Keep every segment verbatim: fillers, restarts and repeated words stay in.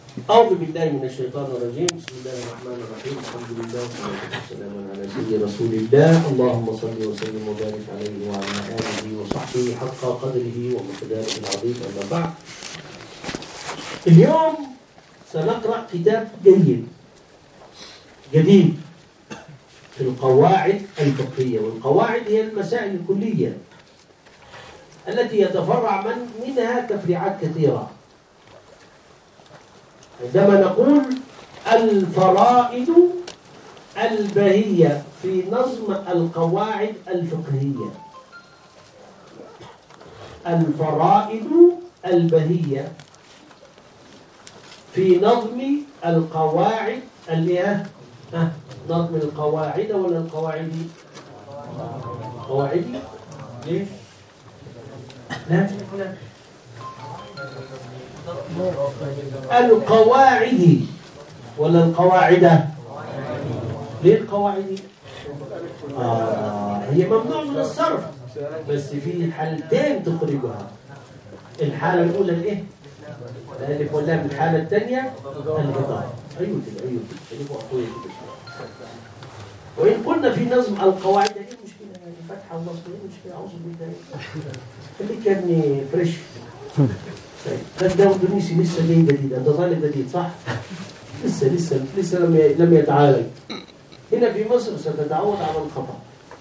أعوذ بالله من الشيطان الرجيم. بسم الله الرحمن الرحيم. الحمد لله والصلاة والسلام على سيدنا رسول الله. اللهم صل وسلم وبارك عليه وعلى آله وصحبه حق قدره ومقداره العظيم. أما بعد، اليوم سنقرأ كتاب جيد جديد في القواعد الفقهية. والقواعد هي المسائل الكلية التي يتفرع من منها تفريعات كثيرة. عندما نقول الفرائض البهية في نظم القواعد الفقهية، الفرائض البهية في نظم القواعد اللي هي ها نظم القواعد ولا القواعد؟ قواعد ليه؟ لا لا القواعد ولا القواعد؟ ليه القواعد؟ آه هي ممنوع من الصرف، بس في حالتين تخرجها. الحالة الأولى الإيه؟ الألف واللام. الحالة الثانية الإضافة. أيوة كده أيوة كده. وإن قلنا في نظم القواعد إيه المشكلة؟ يعني فتحة ونصب إيه المشكلة؟ أعوذ بالله. خليك يا ابني فريش. طيب ده اندونيسي لسه جاي جديد. انت طالب جديد صح؟ لسه لسه لسه لم لم يتعالج. هنا في مصر ستتعود على الخطأ.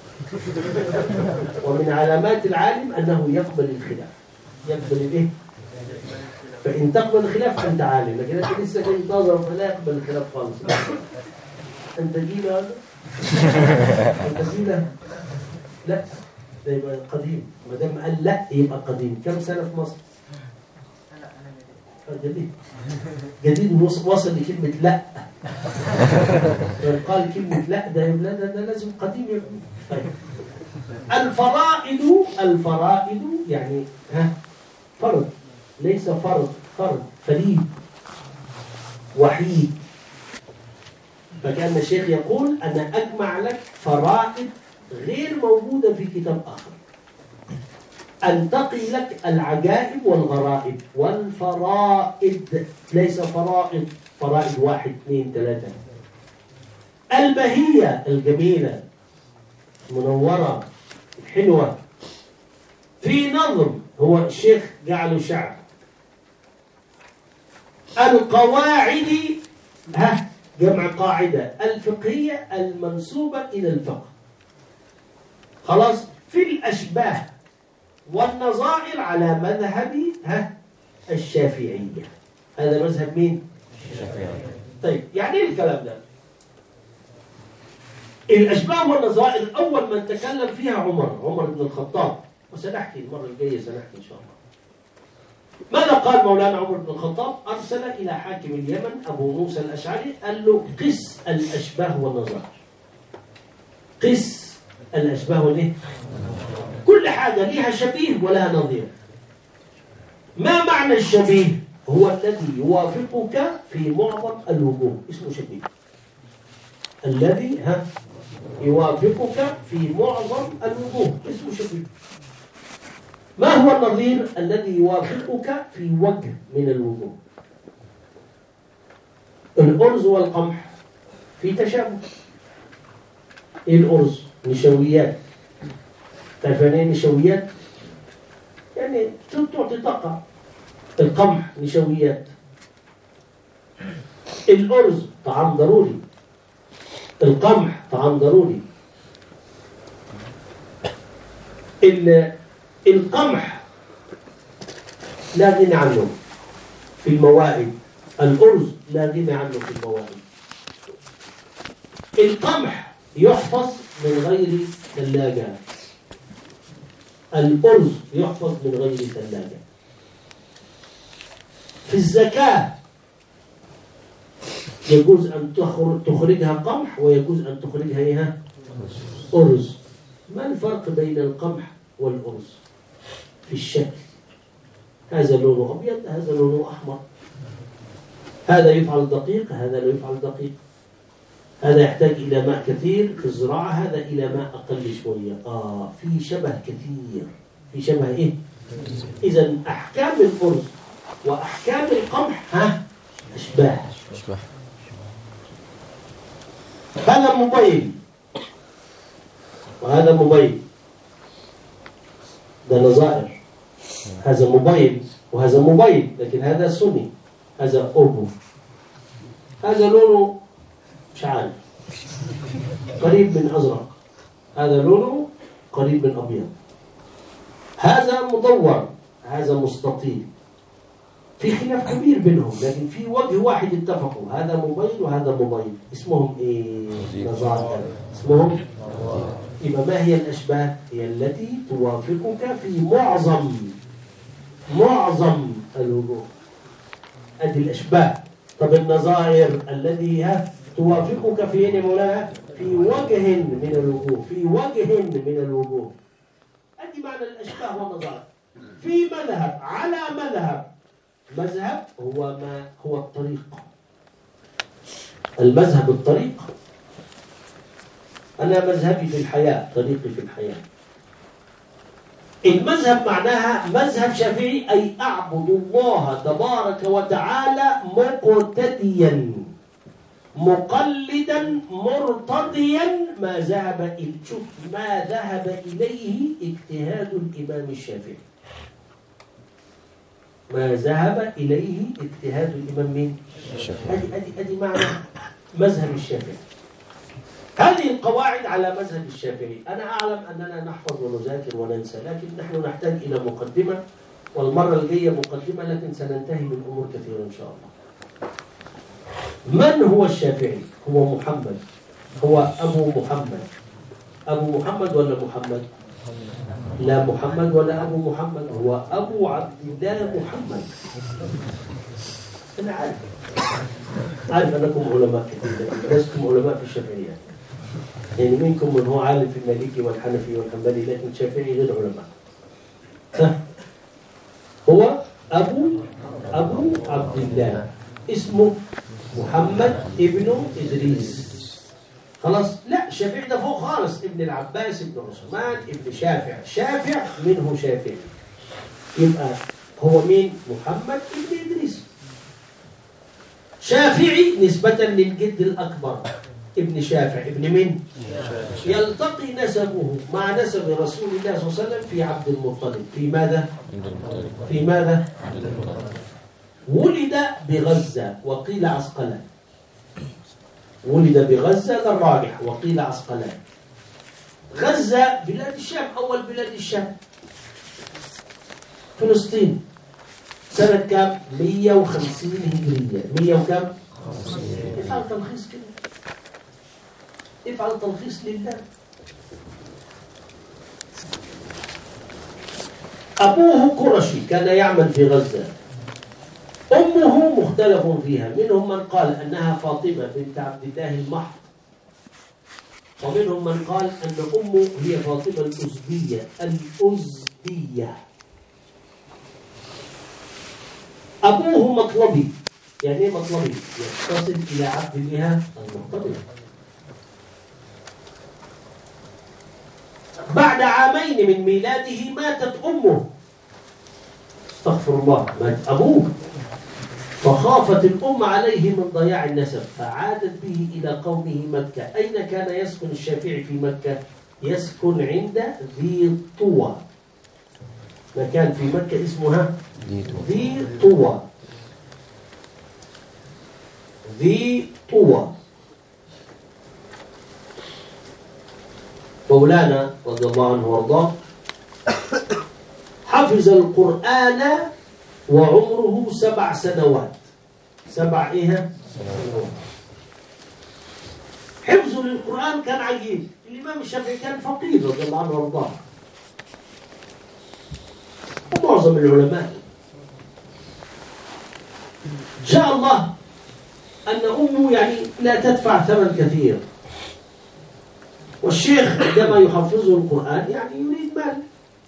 ومن علامات العالم انه يقبل الخلاف. يقبل الايه؟ فان تقبل الخلاف انت عالم، لكن انت لسه جاي طازه فلا يقبل الخلاف خالص. انت جيل هذا؟ انت جيل؟ لا ده يبقى قديم. ما دام قال لا يبقى قديم. كم سنه في مصر؟ جديد جديد وصل لكلمة لا. قال كلمة لا ده ده, ده لازم قديم يكون. طيب الفرائض الفرائض يعني ها فرض، ليس فرض فرض فريد وحيد. فكان الشيخ يقول أنا أجمع لك فرائض غير موجودة في كتاب آخر، أنتقي لك العجائب والغرائب. والفرائض ليس فرائض فرائض واحد اثنين ثلاثة. البهية الجميلة المنورة الحلوة في نظم، هو الشيخ جعله شعر. القواعد ها جمع قاعدة الفقهية المنسوبة إلى الفقه. خلاص. في الأشباه والنظائر على مذهب ها الشافعية. هذا مذهب مين؟ الشافعية. طيب يعني ايه الكلام ده؟ الأشباه والنظائر أول من تكلم فيها عمر عمر بن الخطاب، وسنحكي المرة الجاية سنحكي إن شاء الله. ماذا قال مولانا عمر بن الخطاب؟ أرسل إلى حاكم اليمن أبو موسى الأشعري قال له قس الأشباه والنظائر. قس الأشباه والإيه؟ كل حاجة لها شبيه ولها نظير. ما معنى الشبيه؟ هو الذي يوافقك في معظم الوجوه، اسمه شبيه. الذي ها يوافقك في معظم الوجوه اسمه شبيه. ما هو النظير؟ الذي يوافقك في وجه من الوجوه. الأرز والقمح في تشابه. ايه الأرز؟ نشويات. تعرفين ايه نشويات؟ يعني تعطي طاقة. القمح نشويات. الأرز طعام ضروري. القمح طعام ضروري. القمح لا غنى عنه في الموائد. الأرز لا غنى عنه في الموائد. القمح يحفظ من غير ثلاجة. الأرز يحفظ من غير ثلاجة. في الزكاة يجوز أن تخرجها قمح ويجوز أن تخرجها إيه؟ أرز. ما الفرق بين القمح والأرز؟ في الشكل. هذا لونه أبيض، هذا لونه أحمر. هذا يفعل دقيق، هذا لا يفعل دقيق. هذا يحتاج إلى ماء كثير في الزراعة، هذا إلى ماء أقل شوية. آه في شبه كثير. في شبه إيه؟ إذن أحكام الأرز وأحكام القمح ها أشباه. أشباه. هذا موبايل وهذا موبايل، ده نظائر. هذا موبايل وهذا موبايل، لكن هذا سوني، هذا أوبو، هذا لونه مش عارف، قريب من أزرق، هذا لونه قريب من أبيض، هذا مدور، هذا مستطيل، في خلاف كبير بينهم، لكن في وجه واحد اتفقوا، هذا موبايل وهذا موبايل. اسمهم ايه؟ نظائر. اسمهم. يبقى ما هي الأشباه؟ هي التي توافقك في معظم معظم الوجوه. ادي الأشباه. طب النظائر الذي هي توافقك في ايه مولانا؟ في وجه من الوجوه، في وجه من الوجوه. ادي معنى الأشباه والنظائر. في مذهب، على مذهب، مذهب هو ما هو الطريق. المذهب الطريق. أنا مذهبي في الحياة، طريقي في الحياة. المذهب معناها مذهب شافعي، أي أعبد الله تبارك وتعالى مقتديا مقلدا مرتضيا ما ذهب شوف ما ذهب إليه اجتهاد الإمام الشافعي. ما ذهب إليه اجتهاد الإمام مين؟ الشافعي. أدي أدي أدي معنى مذهب الشافعي. هذه القواعد على مذهب الشافعي. أنا أعلم أننا نحفظ ونذاكر وننسى، لكن نحن نحتاج إلى مقدمة، والمرة الجاية مقدمة، لكن سننتهي من أمور كثيرة إن شاء الله. من هو الشافعي؟ هو محمد، هو أبو محمد. أبو محمد ولا محمد؟ لا محمد ولا أبو محمد، هو أبو عبد الله محمد. أنا عارف عارف أنكم علماء كثير، لستم علماء في الشافعية. يعني منكم من هو عالم في المالكي والحنفي والحنبلي، لكن الشافعي غير علماء. هو أبو أبو عبد الله، اسمه محمد ابن إدريس. خلاص؟ لا، الشافعي ده فوق خالص، ابن العباس ابن عثمان ابن شافع، شافع منه شافعي. يبقى هو مين؟ محمد ابن إدريس. شافعي نسبة للجد الأكبر ابن شافع، ابن مين؟ يلتقي نسبه مع نسب رسول الله صلى الله عليه وسلم في عبد المطلب. في ماذا؟ في ماذا؟ ولد بغزة وقيل عسقلان. ولد بغزة، ده الراجح، وقيل عسقلان. غزة بلاد الشام، أول بلاد الشام، فلسطين. سنة كام؟ مية وخمسين هجرية. مية وكام؟ افعل تلخيص كده، افعل تلخيص لله. أبوه قرشي كان يعمل في غزة. أمه مختلف فيها، منهم من قال أنها فاطمة بنت عبد الله المحض، ومنهم من قال أن أمه هي فاطمة الأزدية. الأزدية. أبوه مطلبي. يعني إيه مطلبي؟ يتصل إلى عبد الله المطلب. بعد عامين من ميلاده ماتت أمه، استغفر الله، مات أبوه، فخافت الأم عليه من ضياع النسب، فعادت به إلى قومه مكة. أين كان يسكن الشافعي في مكة؟ يسكن عند ذي طوى، مكان في مكة اسمها ذي طوى. ذي طوى. مولانا رضي الله عنه وارضاه حفظ القرآن وعمره سبع سنوات. سبع إيه؟ سنوات. حفظه للقرآن كان عجيب. الإمام الشافعي كان فقير رضي الله عنه وارضاه، ومعظم العلماء. شاء الله أن أمه يعني لا تدفع ثمن كثير، والشيخ عندما يحفظه القرآن يعني يريد مال،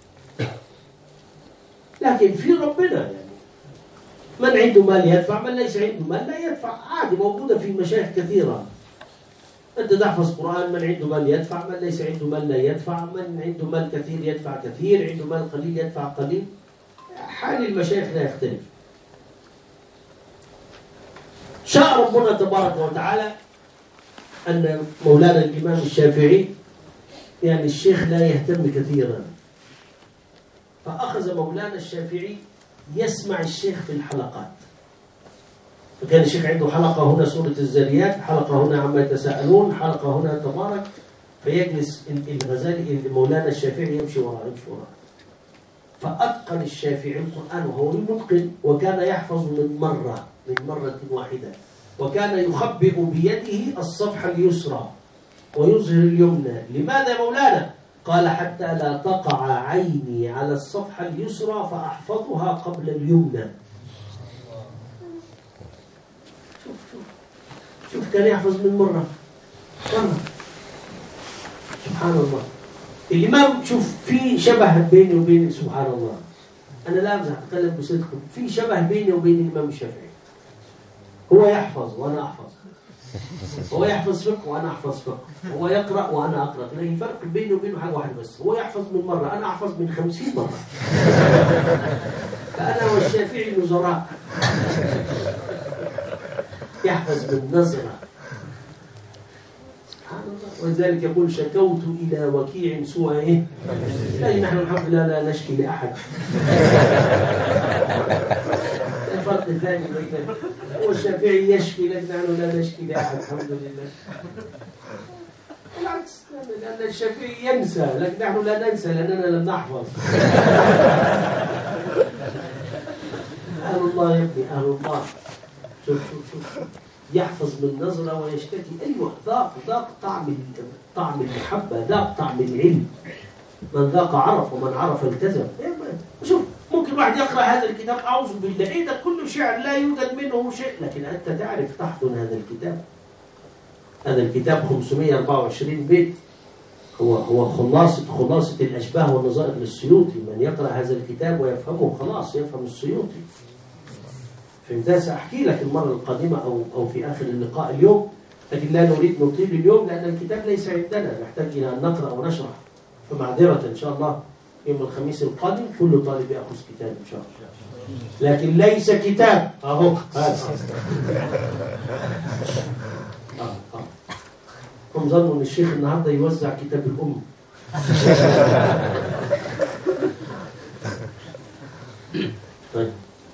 لكن في ربنا يعني من عنده مال يدفع، من ليس عنده مال لا يدفع. عادي، موجودة في مشايخ كثيرة. أنت تحفظ قرآن، من عنده مال يدفع، من ليس عنده مال لا يدفع، من عنده مال كثير يدفع كثير، عنده مال قليل يدفع قليل. حال المشايخ لا يختلف. شاء ربنا تبارك وتعالى أن مولانا الإمام الشافعي يعني الشيخ لا يهتم كثيرا، فأخذ مولانا الشافعي يسمع الشيخ في الحلقات. فكان الشيخ عنده حلقة هنا سورة الذريات، حلقة هنا عما يتساءلون، حلقة هنا تبارك، فيجلس الغزالي مولانا الشافعي يمشي وراء يمشي وراء. فأتقن الشافعي القرآن وهو متقن، وكان يحفظ من مرة من مرة واحدة، وكان يخبئ بيده الصفحة اليسرى ويظهر اليمنى. لماذا يا مولانا؟ قال حتى لا تقع عيني على الصفحة اليسرى فأحفظها قبل اليمنى. شوف شوف شوف كان يحفظ من مرة مرة. سبحان الله. الإمام شوف في شبه بيني وبين، سبحان الله، أنا لا أمزح أتكلم بصدق، في شبه بيني وبين الإمام الشافعي. هو يحفظ وأنا أحفظ، هو يحفظ فقه وأنا أحفظ فقه، هو يقرأ وأنا أقرأ، لكن الفرق بيني وبينه حاجة واحدة بس، هو يحفظ من مرة أنا أحفظ من خمسين مرة. فأنا والشافعي نظراء. يحفظ بالنظرة. ولذلك يقول شكوت إلى وكيع سوء إيه؟ لا نحن الحمد لله لا نشكي لأحد. الفرق الثاني بين هو الشافعي يشكي لكن نحن لا نشكي لأحد الحمد لله. بالعكس لأن الشافعي ينسى لكن نحن لا ننسى لأننا لم نحفظ. أهل الله يا ابني أهل الله. شوف شوف شوف يحفظ من نظرة ويشتكي. أيوة ذاق ذاق طعم طعم المحبة، ذاق طعم العلم. من ذاق عرف ومن عرف التزم. شوف ممكن واحد يقرأ هذا الكتاب أعوذ بالله إيه ده كله شعر لا يوجد منه شيء، لكن أنت تعرف تحضن هذا الكتاب. هذا الكتاب خمسمائة وأربعة وعشرين بيت، هو هو خلاصة خلاصة الأشباه والنظائر للسيوطي. من يقرأ هذا الكتاب ويفهمه خلاص يفهم السيوطي. فهمتها؟ سأحكي لك المرة القادمة أو أو في آخر اللقاء اليوم، لكن لا نريد نطيل اليوم لأن الكتاب ليس عندنا، نحتاج إلى أن نقرأ ونشرح. فمعذرة إن شاء الله يوم الخميس القادم كل طالب يأخذ كتاب إن شاء الله، لكن ليس كتاب أهو هذا. آه آه. هم ظنوا إن الشيخ النهارده يوزع كتاب الأم. طيب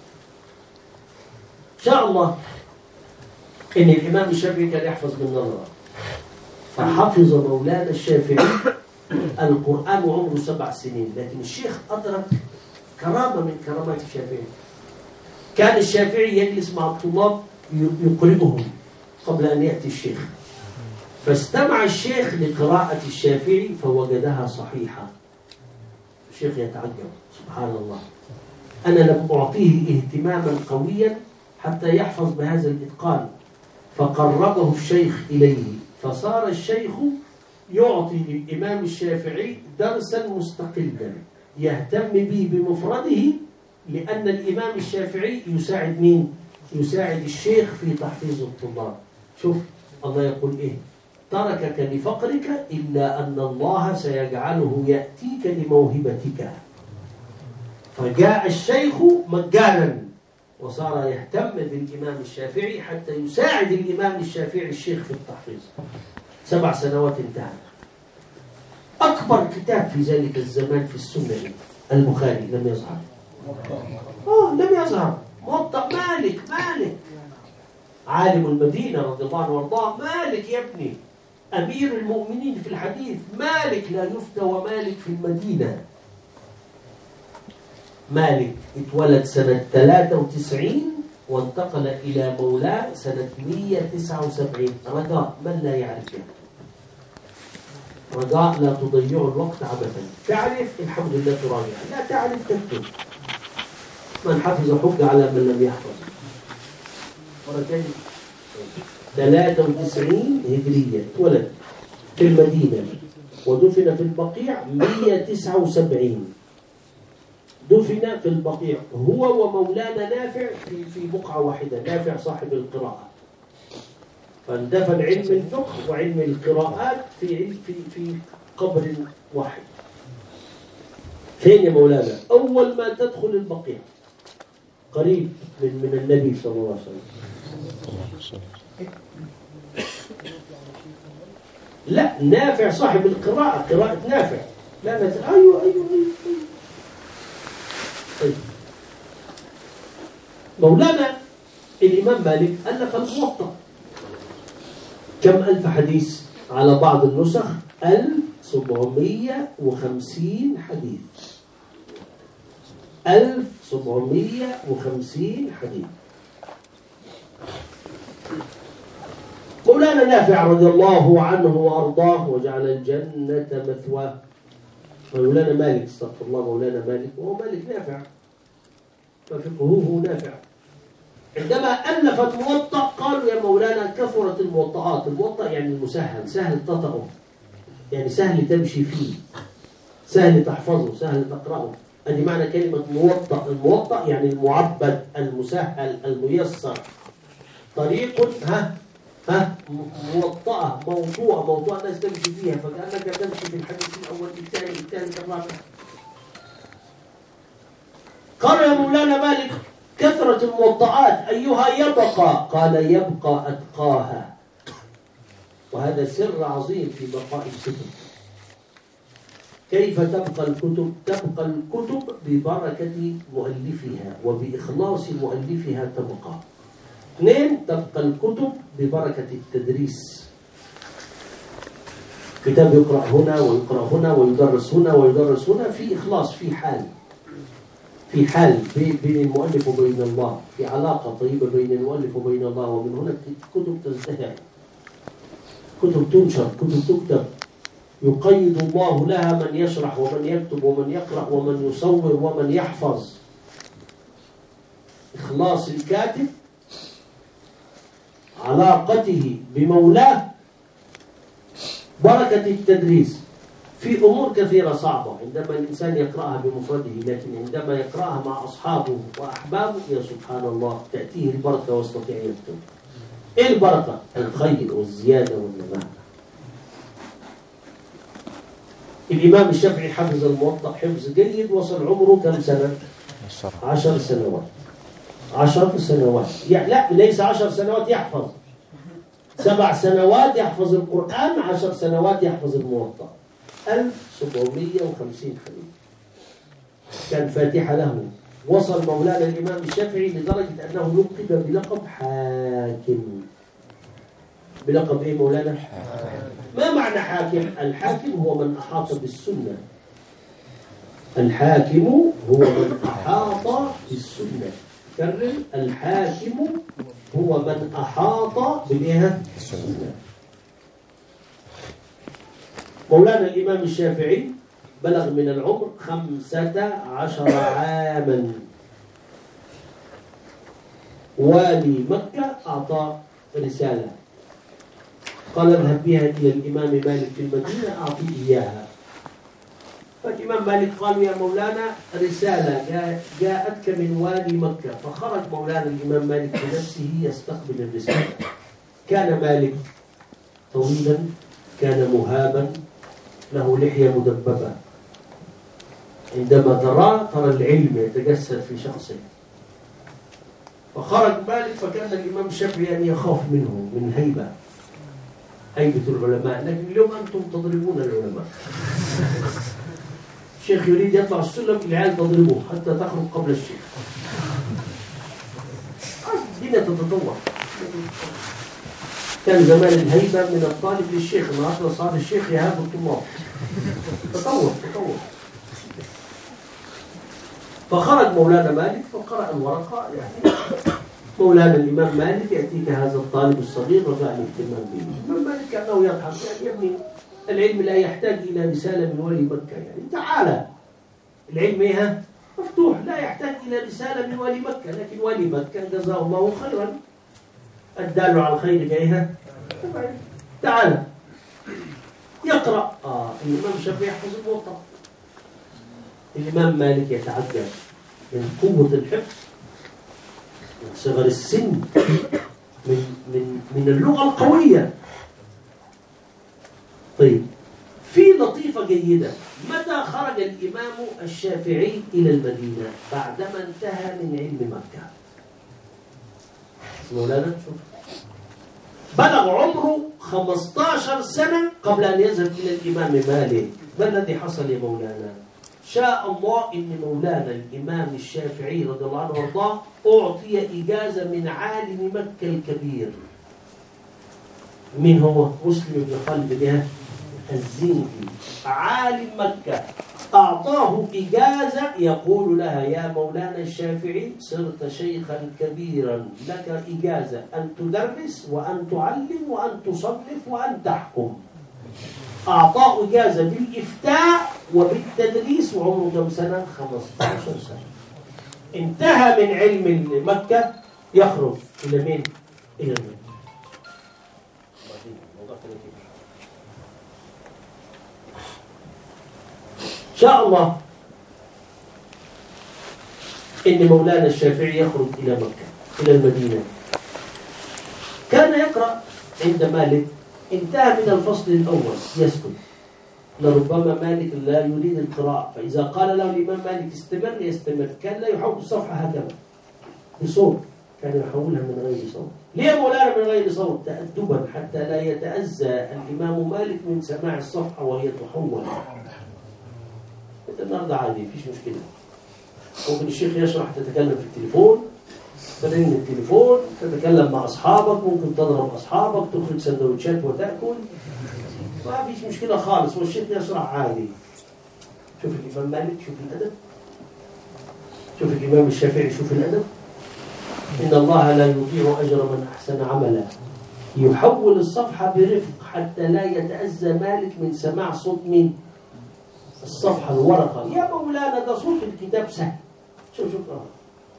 إن شاء الله إن الإمام الشافعي كان يحفظ بالنظرة، فحفظ مولانا الشافعي القرآن وعمره سبع سنين. لكن الشيخ أدرك كرامة من كرامات الشافعي. كان الشافعي يجلس مع الطلاب يقرئهم قبل أن يأتي الشيخ، فاستمع الشيخ لقراءة الشافعي فوجدها صحيحة. الشيخ يتعجب سبحان الله، أنا لم أعطيه اهتماما قويا حتى يحفظ بهذا الإتقان، فقربه الشيخ إليه، فصار الشيخ يعطي للإمام الشافعي درسا مستقلا يهتم به بمفرده، لأن الإمام الشافعي يساعد مين؟ يساعد الشيخ في تحفيظ الطلاب. شوف الله يقول إيه؟ تركك لفقرك إلا أن الله سيجعله يأتيك لموهبتك. فجاء الشيخ مجانا وصار يهتم بالإمام الشافعي حتى يساعد الإمام الشافعي الشيخ في التحفيظ. سبع سنوات انتهى. أكبر كتاب في ذلك الزمان في السنة البخاري لم يظهر. آه لم يظهر. موطأ مالك مالك عالم المدينة رضي الله عنه وارضاه، مالك يا ابني أمير المؤمنين في الحديث، مالك لا يفتى ومالك في المدينة. مالك اتولد سنة ثلاثة وتسعين وانتقل إلى مولاه سنة مئة وتسعة وسبعين. رجاء من لا يعرفها، رجاء لا تضيعوا الوقت عبثا. تعرف الحمد لله تراجع، لا تعرف تكتب. من حفظ حج على من لم يحفظ. مرة ثانية ثلاثة وتسعين هجرية اتولد في المدينة ودفن في البقيع مئة وتسعة وسبعين. دفن في البقيع هو ومولانا نافع في في بقعة واحدة، نافع صاحب القراءة. فاندفن علم الفقه وعلم القراءات في في في قبر واحد. فين يا مولانا؟ أول ما تدخل البقيع قريب من من النبي صلى الله عليه وسلم. لا، نافع صاحب القراءة، قراءة نافع. لا نت... أيوة أيوة أيوة, أيوة. طيب. مولانا الإمام مالك ألف الموطأ. كم ألف حديث؟ على بعض النسخ ألف وسبعمائة وخمسين حديث. ألف وسبعمائة وخمسين حديث. مولانا نافع رضي الله عنه وأرضاه وجعل الجنة مثواه. مولانا مالك، استغفر الله، مولانا مالك وهو مالك نافع، ففقهه نافع. عندما ألفت موطأ قالوا يا مولانا كثرت الموطئات. الموطأ يعني المسهل، سهل تطأه، يعني سهل تمشي فيه، سهل تحفظه، سهل تقرأه. هذه معنى كلمة موطأ. الموطأ يعني المعبد، المسهل، الميسر. طريق ها ها موطأة، موضوع موضوع الناس تمشي فيها، فكأنك تمشي في الحديث الأول الثاني الثالث الرابع. قال يا مولانا مالك كثرة الموطئات أيها يبقى؟ قال يبقى أتقاها. وهذا سر عظيم في بقاء الكتب. كيف تبقى الكتب؟ تبقى الكتب ببركة مؤلفها وبإخلاص مؤلفها تبقى. اثنين، تبقى الكتب ببركة التدريس. كتاب يقرأ هنا ويقرأ هنا ويدرس هنا ويدرس هنا في إخلاص، في حال في حال بين المؤلف وبين الله، في علاقة طيبة بين المؤلف وبين الله. ومن هنا كتب تزدهر، كتب تنشر، كتب تكتب، يقيد الله لها من يشرح ومن يكتب ومن يقرأ ومن يصور ومن يحفظ. إخلاص الكاتب، علاقته بمولاه، بركة التدريس. في أمور كثيرة صعبة عندما الإنسان يقرأها بمفرده، لكن عندما يقرأها مع أصحابه وأحبابه يا سبحان الله تأتيه البركة ويستطيع يكتب. إيه البركة؟ الخير والزيادة والنماء. الإمام الشافعي حفظ الموطأ حفظ جيد، وصل عمره كم سنة؟ عشر سنوات. عشر سنوات يعني لا، ليس عشر سنوات يحفظ، سبع سنوات يحفظ القرآن، عشر سنوات يحفظ الموطأ. ألف وسبعمائة وخمسين حديث. كان فاتحة له. وصل مولانا الإمام الشافعي لدرجة أنه لقب بلقب حاكم. بلقب إيه مولانا؟ ما معنى حاكم؟ الحاكم هو من أحاط بالسنة. الحاكم هو من أحاط بالسنة. كرر، الحاكم هو من أحاط بالإيه؟ السنة. مولانا الإمام الشافعي بلغ من العمر خمسة عشر عاما. والي مكة أعطى رسالة قال اذهب بها إلى الإمام مالك في المدينة أعطيه إياها. فالإمام مالك قال يا مولانا رسالة جاءتك من والي مكة. فخرج مولانا الإمام مالك بنفسه يستقبل الرسالة. كان مالك طويلا، كان مهابا، له لحية مدببة. عندما ترى ترى العلم يتجسد في شخصه. فخرج مالك فكان الإمام الشافعي أن يخاف منه من هيبة، هيبة العلماء. لكن اليوم أنتم تضربون العلماء. الشيخ يريد يطلع السلم، العيال تضربوه حتى تخرج قبل الشيخ. الدنيا تتطور. كان زمان الهيبة من الطالب للشيخ، النهارده صار الشيخ يهاب الطلاب. تطور تطور. فخرج مولانا مالك فقرأ الورقة. يعني مولانا الإمام مالك يأتيك هذا الطالب الصغير رجاء الاهتمام به. الإمام مالك كأنه يضحك، يعني يا ابني العلم لا يحتاج إلى رسالة من ولي مكة، يعني تعالى العلم إيه مفتوح، لا يحتاج إلى رسالة من ولي مكة. لكن ولي مكة جزاه الله خيرا، الدال على الخير جايها تعالى يقرأ. آه الإمام الشافعي يحفظ الموطأ. الإمام مالك يتعجب من قوة الحفظ، من صغر السن، من من من اللغة القوية. طيب، في لطيفة جيدة. متى خرج الإمام الشافعي إلى المدينة؟ بعدما انتهى من علم مكة. مولانا شوف بلغ عمره خمسة عشر سنة قبل أن يذهب إلى الإمام مالك. ما الذي حصل يا مولانا؟ شاء الله إن مولانا الإمام الشافعي رضي الله عنه وارضاه أعطي إجازة من عالم مكة الكبير. من هو؟ مسلم بن خلف ده الزنجي، عالم مكة، أعطاه إجازة يقول لها: يا مولانا الشافعي صرت شيخا كبيرا، لك إجازة أن تدرس وأن تعلم وأن تصنف وأن تحكم. أعطاه إجازة بالإفتاء وبالتدريس وعمره كم سنة؟ خمسة عشر سنة. انتهى من علم مكة يخرج إلى مين؟ إلى مين؟ شاء الله إن مولانا الشافعي يخرج إلى مكة إلى المدينة. كان يقرأ عند مالك، انتهى من الفصل الأول يسكت، لربما مالك لا يريد القراءة، فإذا قال له الإمام مالك استمر يستمر. كان لا يحول الصفحة هكذا بصوت، كان يحولها من غير صوت. ليه مولانا من غير صوت؟ تأدبا حتى لا يتأذى الإمام مالك من سماع الصفحة وهي تحول. النهارده عادي مفيش مشكلة، ممكن الشيخ يشرح تتكلم في التليفون، ترن التليفون، تتكلم مع أصحابك، ممكن تضرب أصحابك، تخرج سندوتشات وتأكل، ما فيش مشكلة خالص، والشيخ يشرح عادي. شوف الإمام مالك، شوف الأدب، شوف الإمام الشافعي، شوف الأدب. إن الله لا يضيع أجر من أحسن عملا. يحول الصفحة برفق حتى لا يتأذى مالك من سماع صوت مين؟ الصفحة الورقة. يا مولانا ده صوت الكتاب سهل. شوف شوف آه.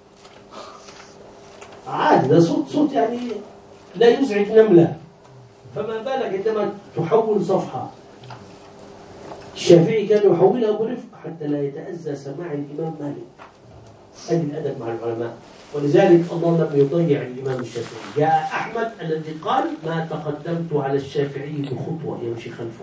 عادي، ده صوت صوت يعني لا يزعج نملة، فما بالك عندما تحول صفحة. الشافعي كان يحولها برفق حتى لا يتأذى سماع الإمام مالك. هذه الأدب مع العلماء، ولذلك الله لم يضيع الإمام الشافعي. جاء أحمد الذي قال: ما تقدمت على الشافعي بخطوة يمشي خلفه.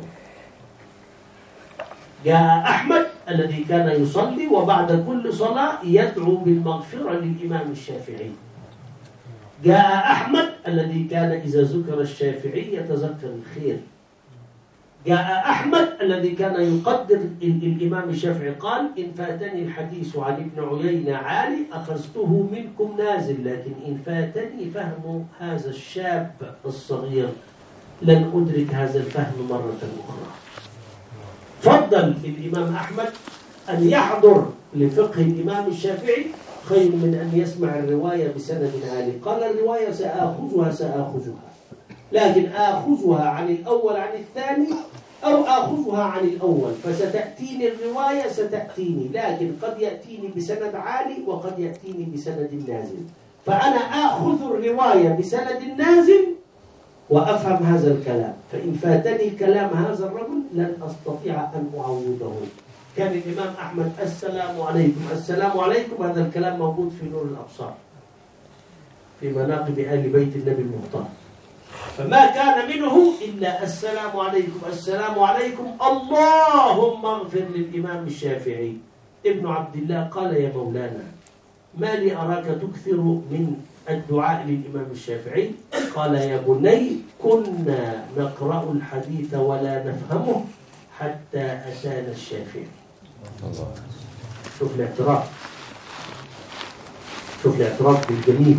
جاء أحمد الذي كان يصلي وبعد كل صلاة يدعو بالمغفرة للإمام الشافعي. جاء أحمد الذي كان إذا ذكر الشافعي يتذكر الخير. جاء أحمد الذي كان يقدر الإمام الشافعي، قال: إن فاتني الحديث عن ابن عيينة عالي أخذته منكم نازل، لكن إن فاتني فهم هذا الشاب الصغير لن أدرك هذا الفهم مرة أخرى. فضل الإمام أحمد أن يحضر لفقه الإمام الشافعي خير من أن يسمع الرواية بسند عالي. قال: الرواية سآخذها سآخذها لكن آخذها عن الأول عن الثاني، أو آخذها عن الأول، فستأتيني الرواية ستأتيني، لكن قد يأتيني بسند عالي وقد يأتيني بسند نازل، فأنا آخذ الرواية بسند نازل وأفهم هذا الكلام، فإن فاتني كلام هذا الرجل لن أستطيع أن أعوضه. كان الإمام أحمد: السلام عليكم السلام عليكم، هذا الكلام موجود في نور الأبصار في مناقب آل بيت النبي المختار، فما كان منه إلا السلام عليكم السلام عليكم اللهم اغفر للإمام الشافعي. ابن عبد الله قال: يا مولانا ما لي أراك تكثر من الدعاء للإمام الشافعي؟ قال: يا بني كنا نقرأ الحديث ولا نفهمه حتى أتانا الشافعي. شوف الاعتراف، شوف الاعتراف بالجميل،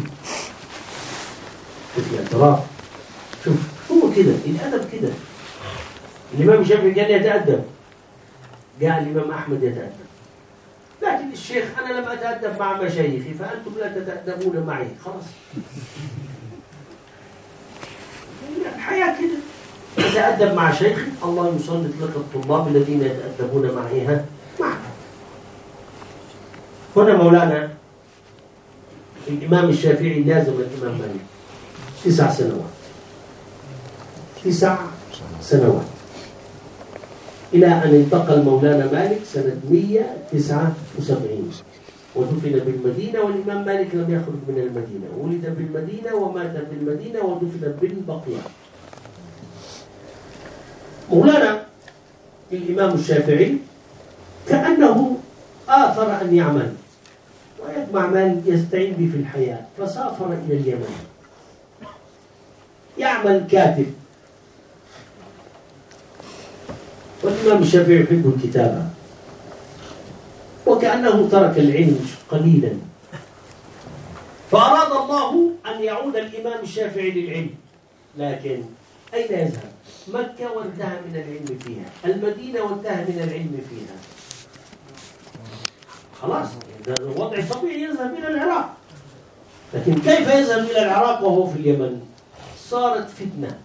شوف الاعتراف، شوف هو كده الأدب كده. الإمام الشافعي كان يتأدب، جاء الإمام أحمد يتأدب، لكن الشيخ: أنا لم أتأدب مع مشايخي فأنتم لا تتأدبون معي. خلاص، الحياة كده، تتأدب مع شيخي، الله يسلط لك الطلاب الذين يتأدبون معها معك. هنا مولانا الإمام الشافعي لازم الإمام مالك تسع سنوات تسع سنوات إلى أن انتقل مولانا مالك سنة مئة وتسعة وسبعين ودفن بالمدينة، والإمام مالك لم يخرج من المدينة، ولد بالمدينة ومات بالمدينة ودفن بالبقيع. مولانا الإمام الشافعي كأنه آثر أن يعمل ويجمع مال يستعين به في الحياة، فسافر إلى اليمن. يعمل كاتب، والإمام الشافعي يحب الكتابة، وكأنه ترك العلم قليلا، فأراد الله أن يعود الإمام الشافعي للعلم، لكن أين يذهب؟ مكة وانتهى من العلم فيها، المدينة وانتهى من العلم فيها، خلاص الوضع طبيعي يذهب إلى العراق، لكن كيف يذهب إلى العراق وهو في اليمن؟ صارت فتنة،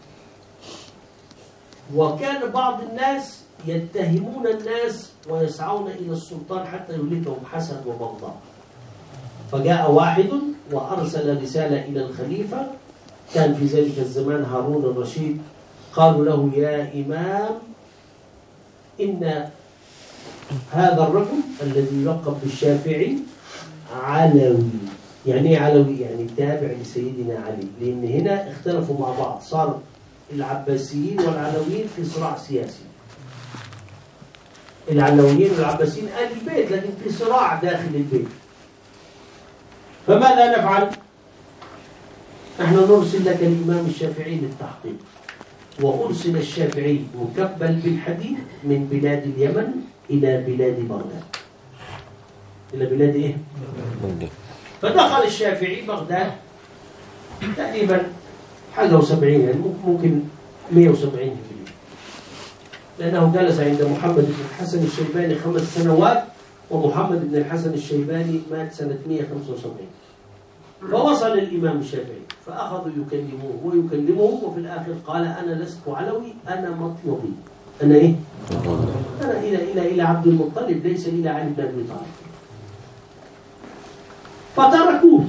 وكان بعض الناس يتهمون الناس ويسعون إلى السلطان حتى يهلكهم حسد وبغضاء، فجاء واحد وأرسل رسالة إلى الخليفة، كان في ذلك الزمان هارون الرشيد، قالوا له يا إمام إن هذا الرجل الذي يلقب بالشافعي علوي. يعني ايه علوي؟ يعني تابع لسيدنا علي، لأن هنا اختلفوا مع بعض، صار العباسيين والعلويين في صراع سياسي، العلويين والعباسيين آل البيت، لكن في صراع داخل البيت. فماذا نفعل؟ نحن نرسل لك الإمام الشافعي للتحقيق، وأرسل الشافعي مكبل بالحديد من بلاد اليمن إلى بلاد بغداد. إلى بلاد إيه؟ فدخل الشافعي بغداد تقريبا حاجة وسبعين، يعني ممكن مئة وسبعين هجري، لأنه جلس عند محمد بن الحسن الشيباني خمس سنوات، ومحمد بن الحسن الشيباني مات سنة مئة وخمسة وسبعين. فوصل الإمام الشافعي فأخذوا يكلموه ويكلموه، وفي الآخر قال أنا لست علوي، أنا مطلبي. أنا إيه؟ أنا إلى إلى إلى عبد المطلب، ليس إلى علي بن أبي طالب. فتركوه،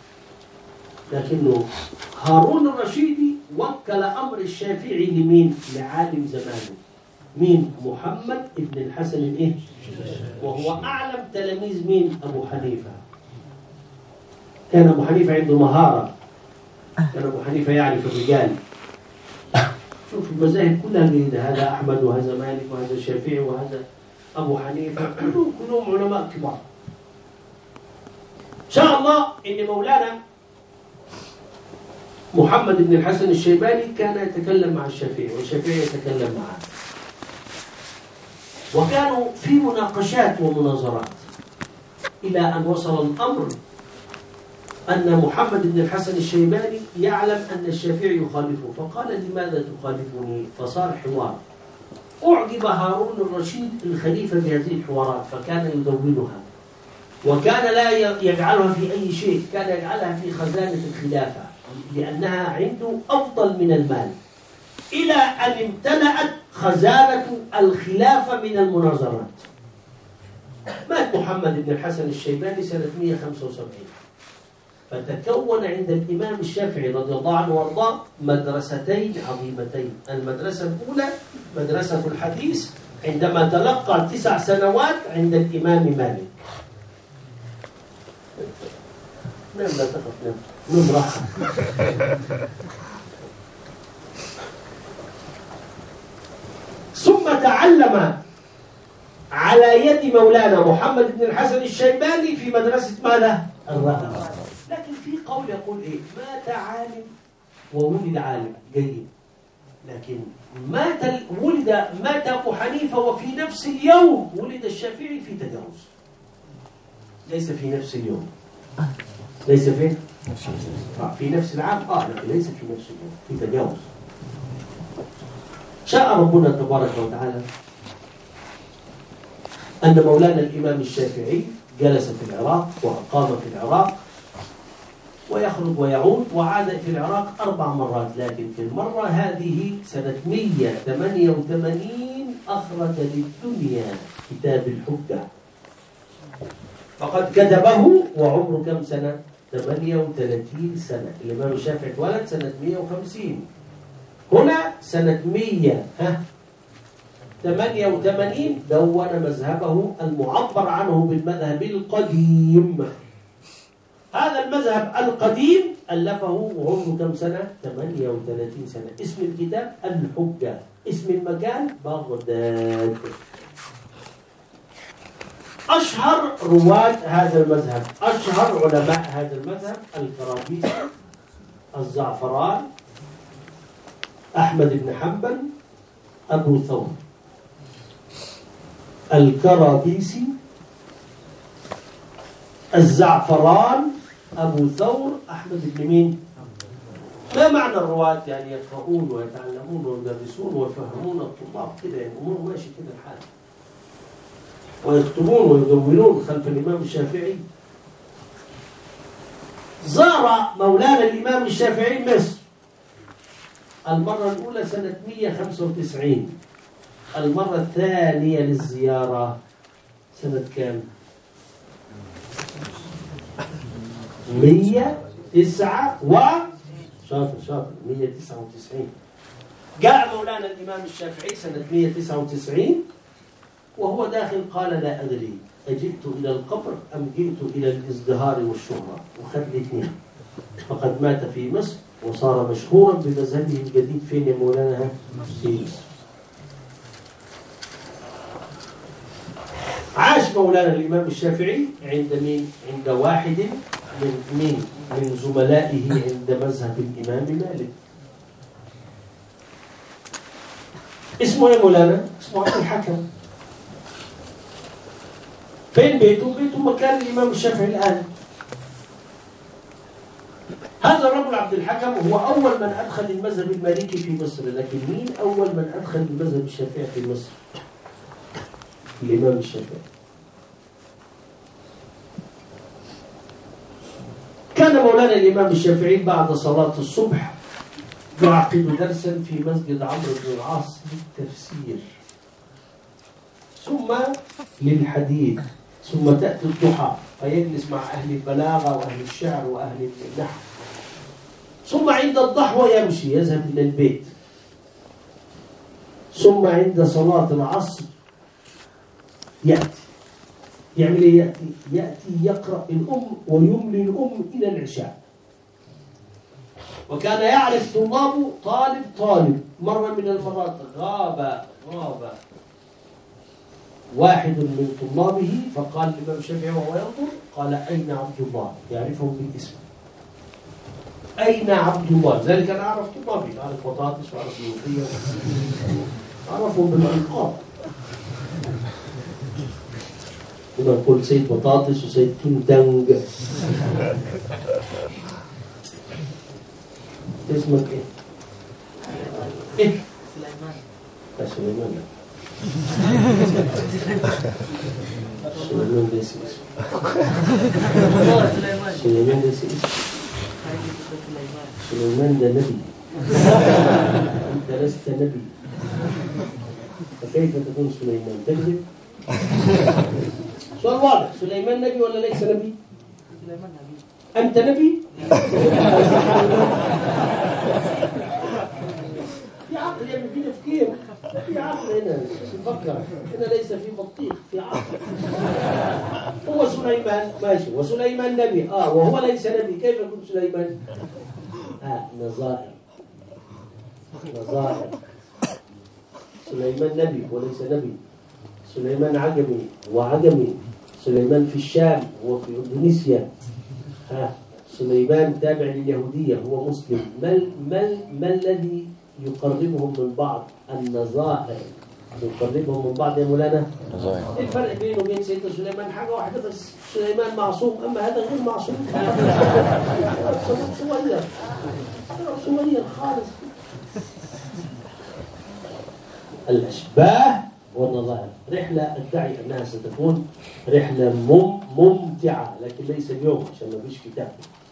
لكنه هارون الرشيدي وكل أمر الشافعي لمين؟ لعالم زمانه. مين؟ محمد بن الحسن الإيه؟ وهو أعلم تلاميذ مين؟ أبو حنيفة. كان أبو حنيفة عنده مهارة، كان أبو حنيفة يعرف الرجال. شوف المذاهب كلها جيدة، هذا أحمد وهذا مالك وهذا الشافعي وهذا أبو حنيفة، كلهم كلهم علماء كبار. إن شاء الله إن مولانا محمد بن الحسن الشيباني كان يتكلم مع الشافعي والشافعي يتكلم معه، وكانوا في مناقشات ومناظرات، إلى أن وصل الأمر أن محمد بن الحسن الشيباني يعلم أن الشافعي يخالفه، فقال لماذا تخالفني؟ فصار حوار. أعجب هارون الرشيد الخليفة بهذه الحوارات، فكان يدونها، وكان لا يجعلها في أي شيء، كان يجعلها في خزانة الخلافة، لأنها عنده أفضل من المال، إلى أن امتلأت خزانة الخلافة من المناظرات. مات محمد بن الحسن الشيباني سنة مئة وخمسة وسبعين، فتكون عند الإمام الشافعي رضي الله عنه وارضاه مدرستين عظيمتين. المدرسة الأولى مدرسة الحديث، عندما تلقى تسع سنوات عند الإمام مالك. نعم لا تخف، نعم نعم راحة. ثم تعلم على يد مولانا محمد بن الحسن الشيباني في مدرسة ماذا؟ الرافضة. لكن في قول يقول إيه؟ مات عالم وولد عالم، جيد، لكن مات ولد مات أبو حنيفة وفي نفس اليوم ولد الشافعي في تجاوز. ليس في نفس اليوم، ليس فين؟ آه في نفس العام، آه لكن ليس في نفس اليوم، في تجاوز. شاء ربنا تبارك وتعالى أن مولانا الإمام الشافعي جلس في العراق وأقام في العراق، ويخرج ويعود، وعاد في العراق أربع مرات، لكن في المرة هذه سنة مئة وثمانية وثمانين أخرج للدنيا كتاب الحجة، فقد كتبه وعمره كم سنة؟ ثمانية وثلاثين سنة. الإمام الشافعي اتولد سنة مئة وخمسين، هنا سنة مئة وثمانية وثمانين دون مذهبه المعبر عنه بالمذهب القديم. هذا المذهب القديم ألفه وعمره كم سنة؟ ثمانية وثلاثين سنة. اسم الكتاب الحجة، اسم المكان بغداد. أشهر رواة هذا المذهب، أشهر علماء هذا المذهب الكرابيسي، الزعفران، أحمد بن حنبل أبو ثور، الكرابيسي، الزعفران أبو ثور، أحمد بن مين؟ ما معنى الرواة؟ يعني يقرؤون ويتعلمون ويدرسون ويفهمون الطلاب كده، يعني الأمور ماشي كده الحال، ويكتبون ويدونون خلف الإمام الشافعي. زار مولانا الإمام الشافعي مصر المرة الأولى سنة مئة وخمسة وتسعين، المرة الثانية للزيارة سنة كام؟ مئة وتسعة و شاطر شاطر مئة وتسعة وتسعين. جاء مولانا الإمام الشافعي سنة مئة وتسعة وتسعين وهو داخل قال لا أدري أجئت إلى القبر أم جئت إلى الازدهار والشهرة، وخذ الاثنين، فقد مات في مصر وصار مشهورا بمذهبه الجديد. فين يا مولانا؟ في مصر. عاش مولانا الإمام الشافعي عند مين؟ عند واحد من مين؟ من زملائه عند مذهب الإمام مالك. اسمه يا مولانا؟ اسمه عبد الحكم. فين بيته؟ بيته مكان الإمام الشافعي الآن. هذا الرجل عبد الحكم هو أول من أدخل المذهب المالكي في مصر، لكن مين أول من أدخل المذهب الشافعي في مصر؟ الإمام الشافعي. كان مولانا الإمام الشافعي بعد صلاة الصبح يعقد درسا في مسجد عمرو بن العاص للتفسير، ثم للحديث، ثم تأتي الضحى فيجلس مع أهل البلاغة وأهل الشعر وأهل النحو، ثم عند الضحوة يمشي يذهب إلى البيت، ثم عند صلاة العصر يأتي يعمل إيه؟ يأتي يأتي يقرأ الأم ويملي الأم إلى العشاء. وكان يعرف طلابه طالب طالب. مرة من المرات غاب غاب واحد من طلابه فقال الإمام الشافعي وهو ينظر قال أين عبد الله؟ يعرفه بالاسم، أين عبد الله؟ ذلك أنا أعرف طلابي، أعرف بطاطس وأعرف ملوخية، أعرفهم بالألقاب. كنا نقول سيد بطاطس وسيد تنتنج. اسمك ايه؟ ايه؟ سليمان. لا سليمان لا. سليمان ده اسم. سليمان ده اسم. سليمان ده نبي. أنت لست نبي. فكيف تكون سليمان؟ تكذب؟ سؤال واضح، سليمان نبي ولا ليس نبي؟ سليمان نبي. أنت نبي؟ في عقل يا ابني، في تفكير، في عقل هنا تفكر، هنا ليس في بطيخ، في عقل. هو سليمان ماشي، وسليمان نبي، اه وهو ليس نبي، كيف يكون سليمان؟ آه نظائر نظائر. سليمان نبي وليس نبي، سليمان عجمي وعجمي، سليمان في الشام وفي اندونيسيا، ها سليمان تابع لليهودية هو مسلم. ما ما ما الذي يقربهم من بعض؟ النظائر يقربهم من بعض يا مولانا. الفرق بينه وبين سيدنا سليمان حاجة واحدة بس، سليمان معصوم أما هذا غير معصوم. صغير صغير خالص. الأشباه والنظائر رحلة أدعي أنها ستكون رحلة مم ممتعة، لكن ليس اليوم عشان ما فيش كتاب.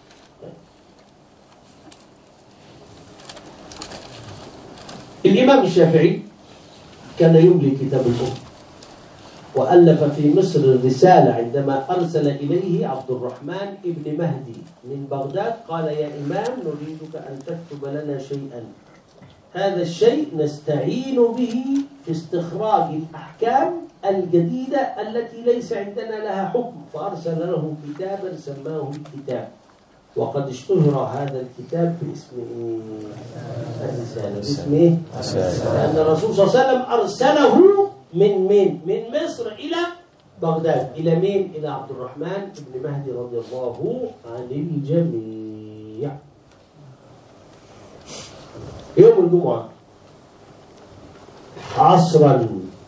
الإمام الشافعي كان يملي كتاب الأم، وألف في مصر الرسالة عندما أرسل إليه عبد الرحمن ابن مهدي من بغداد قال يا إمام نريدك أن تكتب لنا شيئا، هذا الشيء نستعين به في استخراج الأحكام الجديدة التي ليس عندنا لها حكم، فأرسل له كتابا سماه الكتاب، وقد اشتهر هذا الكتاب باسم الرسالة. باسم ايه؟ لأن الرسول صلى الله عليه وسلم أرسله من مين؟ من مصر إلى بغداد. إلى مين؟ إلى عبد الرحمن بن مهدي رضي الله عن الجميع. يوم الجمعة عصرا.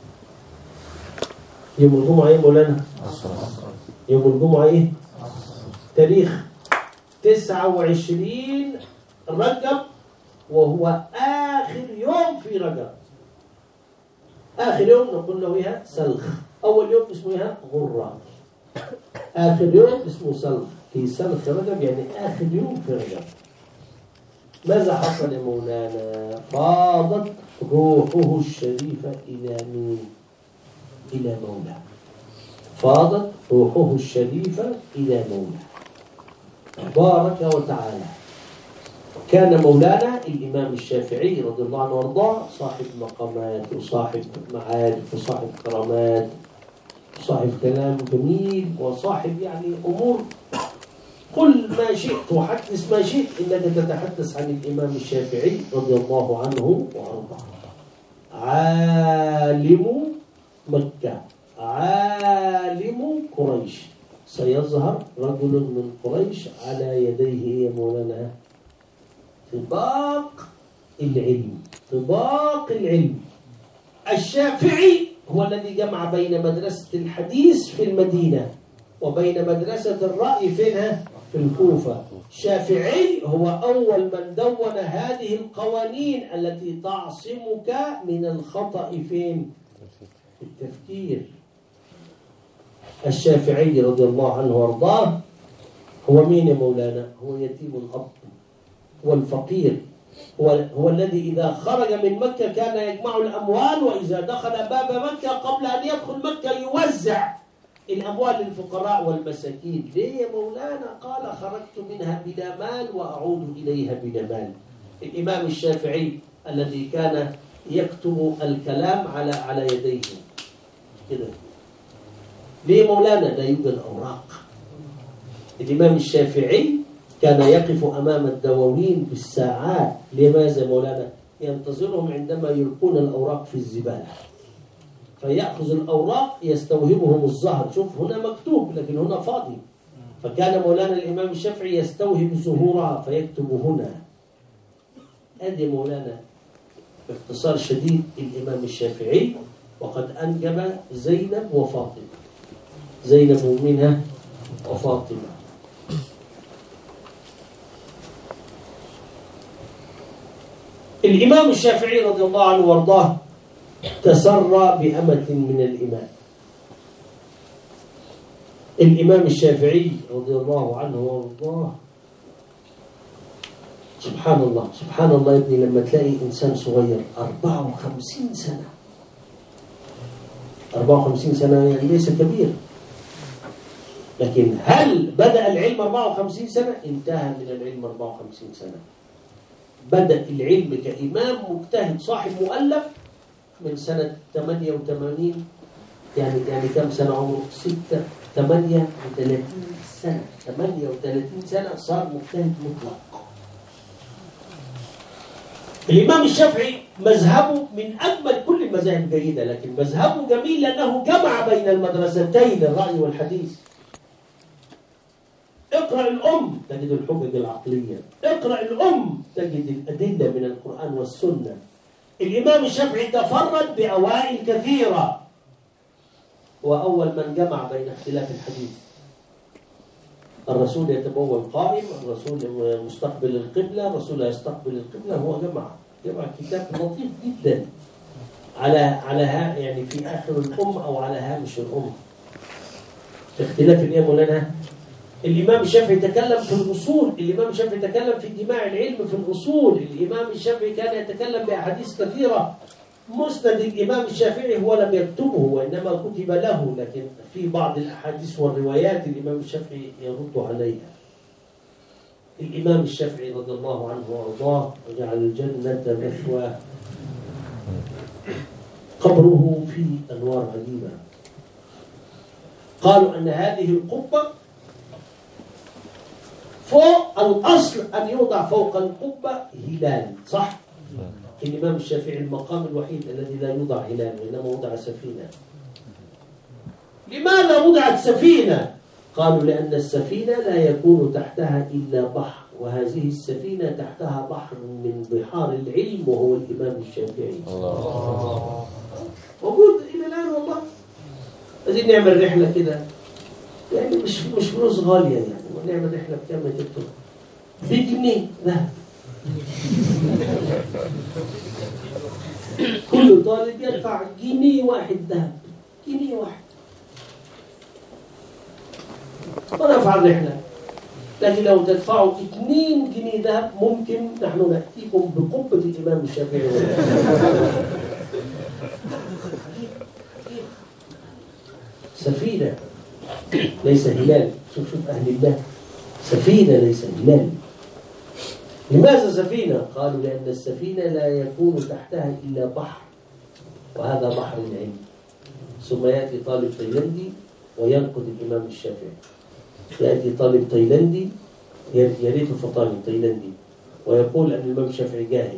يوم الجمعة ايه مولانا؟ يوم الجمعة ايه؟ تاريخ تسعة وعشرين رجب، وهو آخر يوم في رجب. آخر يوم نقول له إياها سلخ. أول يوم اسمه إياها غرة، آخر يوم اسمه سلخ. في سلخ رجب يعني آخر يوم في رجب. ماذا حصل يا مولانا؟ فاضت روحه الشريفة إلى مين؟ إلى مولاه. فاضت روحه الشريفة إلى مولاه تبارك وتعالى. كان مولانا الإمام الشافعي رضي الله عنه وارضاه صاحب مقامات وصاحب معارف وصاحب كرامات وصاحب كلام جميل وصاحب يعني أمور. قل ما شئت وحدث ما شئت إنك تتحدث عن الإمام الشافعي رضي الله عنه وارضاه. عالم مكة، عالم قريش. سيظهر رجل من قريش على يديه يا مولانا طباق العلم، طباق العلم. الشافعي هو الذي جمع بين مدرسة الحديث في المدينة وبين مدرسة الرأي فينها في الكوفة. الشافعي هو أول من دون هذه القوانين التي تعصمك من الخطأ فين؟ في التفكير. الشافعي رضي الله عنه وارضاه هو مين يا مولانا؟ هو يتيم الأب والفقير. هو, هو الذي إذا خرج من مكة كان يجمع الأموال، وإذا دخل باب مكة قبل أن يدخل مكة يوزع الأموال للفقراء والمساكين. ليه يا مولانا؟ قال خرجت منها بلا مال وأعود إليها بلا مال. الإمام الشافعي الذي كان يكتب الكلام على على يديه كده. ليه مولانا؟ لا يوجد أوراق. الإمام الشافعي كان يقف أمام الدواوين بالساعات. لماذا مولانا؟ ينتظرهم عندما يلقون الأوراق في الزبالة، فيأخذ الأوراق يستوهبهم الزهر. شوف هنا مكتوب لكن هنا فاضي، فكان مولانا الإمام الشافعي يستوهب زهورها فيكتب هنا. أدي مولانا باختصار شديد الإمام الشافعي. وقد أنجب زينب وفاطمة، زينب منها وفاطمة. الإمام الشافعي رضي الله عنه وارضاه تسرى بأمة من الإمام. الإمام الشافعي رضي الله عنه وارضاه سبحان الله سبحان الله يا ابني، لما تلاقي إنسان صغير أربعة وخمسين سنة، أربعة وخمسين سنة يعني ليس كبير، لكن هل بدأ العلم أربعة وخمسين سنة؟ انتهى من العلم أربعة وخمسين سنة. بدأ العلم كإمام مجتهد صاحب مؤلف من سنة ثمانية وثمانين، يعني يعني كم سنة عمره؟ ستة ثمانية وثلاثين سنة، ثمانية وثلاثين سنة صار مجتهد مطلق. الإمام الشافعي مذهبه من أجمل كل المذاهب جيدة، لكن مذهبه جميل لأنه جمع بين المدرستين الرأي والحديث. اقرأ الأم تجد الحجج العقلية، اقرأ الأم تجد الأدلة من القرآن والسنة. الإمام الشافعي تفرد بأوائل كثيرة، وأول من جمع بين اختلاف الحديث. الرسول يتبول قائم، الرسول مستقبل القبلة، الرسول يستقبل القبلة، هو جمع جمع كتاب لطيف جدا على على يعني في آخر الأم أو على هامش الأم. اختلاف الإيه مولانا؟ الإمام الشافعي تكلم في الأصول، الإمام الشافعي تكلم في جماع العلم في الأصول، الإمام الشافعي كان يتكلم بأحاديث كثيرة. مسند الإمام الشافعي هو لم يكتبه وإنما كتب له، لكن في بعض الأحاديث والروايات الإمام الشافعي يرد عليها. الإمام الشافعي رضي الله عنه وارضاه وجعل الجنة مثواه. قبره فيه أنوار عجيبة. قالوا أن هذه القبة فوق الأصل أن يوضع فوق القبة هلال، صح؟ الإمام الشافعي المقام الوحيد الذي لا يوضع هلال وإنما وضع سفينة. لماذا وضعت سفينة؟ قالوا لأن السفينة لا يكون تحتها إلا بحر، وهذه السفينة تحتها بحر من بحار العلم وهو الإمام الشافعي. الله. موجود إلى الآن والله. عايزين نعمل رحلة كده يعني مش مش فلوس غالية يعني، ونعمل رحلة بكام يا دكتور؟ بجنيه ذهب. كل طالب يدفع جنيه واحد ذهب، جنيه واحد ونفعل رحلة. لكن لو تدفعوا اثنين جنيه ذهب ممكن نحن نأتيكم بقبة الإمام الشافعي. سفينة ليس هلال. شوف شوف أهل الله، سفينة ليس هلال. لماذا سفينة؟ قالوا لأن السفينة لا يكون تحتها إلا بحر، وهذا بحر العلم. ثم يأتي طالب تايلندي وينقد الإمام الشافعي، يأتي طالب تايلندي يا ريت فطاني تايلندي ويقول أن الإمام الشافعي جاهل.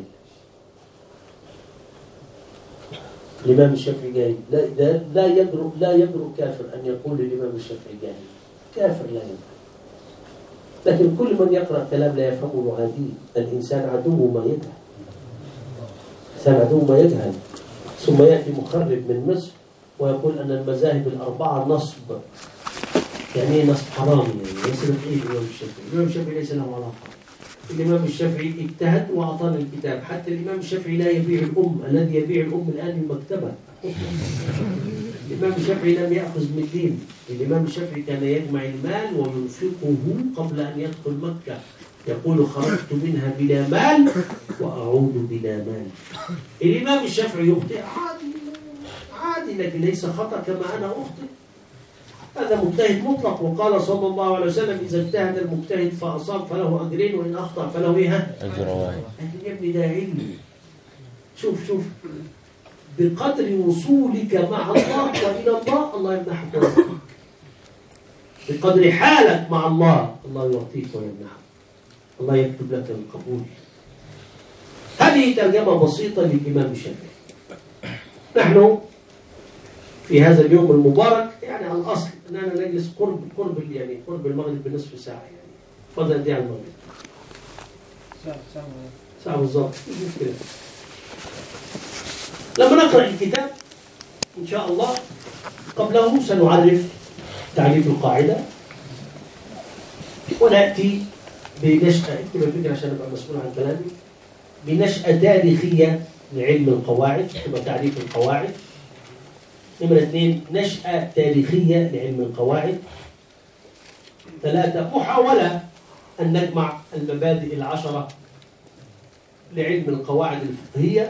الإمام الشافعي جاهل، لا لا يجرؤ لا يجرؤ كافر أن يقول للإمام الشافعي جاهل، كافر لا يجرؤ. لكن كل من يقرأ كلام لا يفهمه عادي. الإنسان عدو ما يجهل، الإنسان عدو ما يجهل. ثم يأتي مخرب من مصر ويقول أن المذاهب الأربعة نصب. يعني ايه نصب؟ حرام يعني. يصرف ايه الإمام الشافعي؟ الإمام الشافعي ليس له علاقة. الإمام الشافعي اجتهد وأعطانا الكتاب. حتى الإمام الشافعي لا يبيع الأم. الذي يبيع الأم الآن المكتبة. الإمام الشافعي لم يأخذ من الدين. الإمام الشافعي كان يجمع المال وينفقه قبل أن يدخل مكة. يقول خرجت منها بلا مال وأعود بلا مال. الإمام الشافعي يخطئ عادي عادي، لكن ليس خطأ كما أنا أخطئ. هذا مجتهد مطلق. وقال صلى الله عليه وسلم إذا اجتهد المجتهد فأصاب فله أجرين وإن أخطأ فله إيه؟ أجر واحد. لكن يا ابني ده علم. شوف شوف بقدر وصولك مع الله وإلى الله الله يمنحك، بقدر حالك مع الله الله يعطيك ويمنحك، الله يكتب لك القبول. هذه ترجمة بسيطة للإمام الشافعي. نحن في هذا اليوم المبارك يعني على الأصل أننا نجلس قرب قرب يعني قرب المغرب بنصف ساعة يعني. فضل دي على المغرب ساعة ساعة ساعة بالضبط. مش مشكلة. لما نقرأ الكتاب إن شاء الله قبله سنعرف تعريف القاعدة ونأتي بنشأة، اكتب الفكرة عشان أبقى مسؤول عن كلامي، بنشأة تاريخية لعلم القواعد، تبقى تعريف القواعد. نمرة اثنين نشأة تاريخية لعلم القواعد. ثلاثة محاولة أن نجمع المبادئ العشرة لعلم القواعد الفقهية.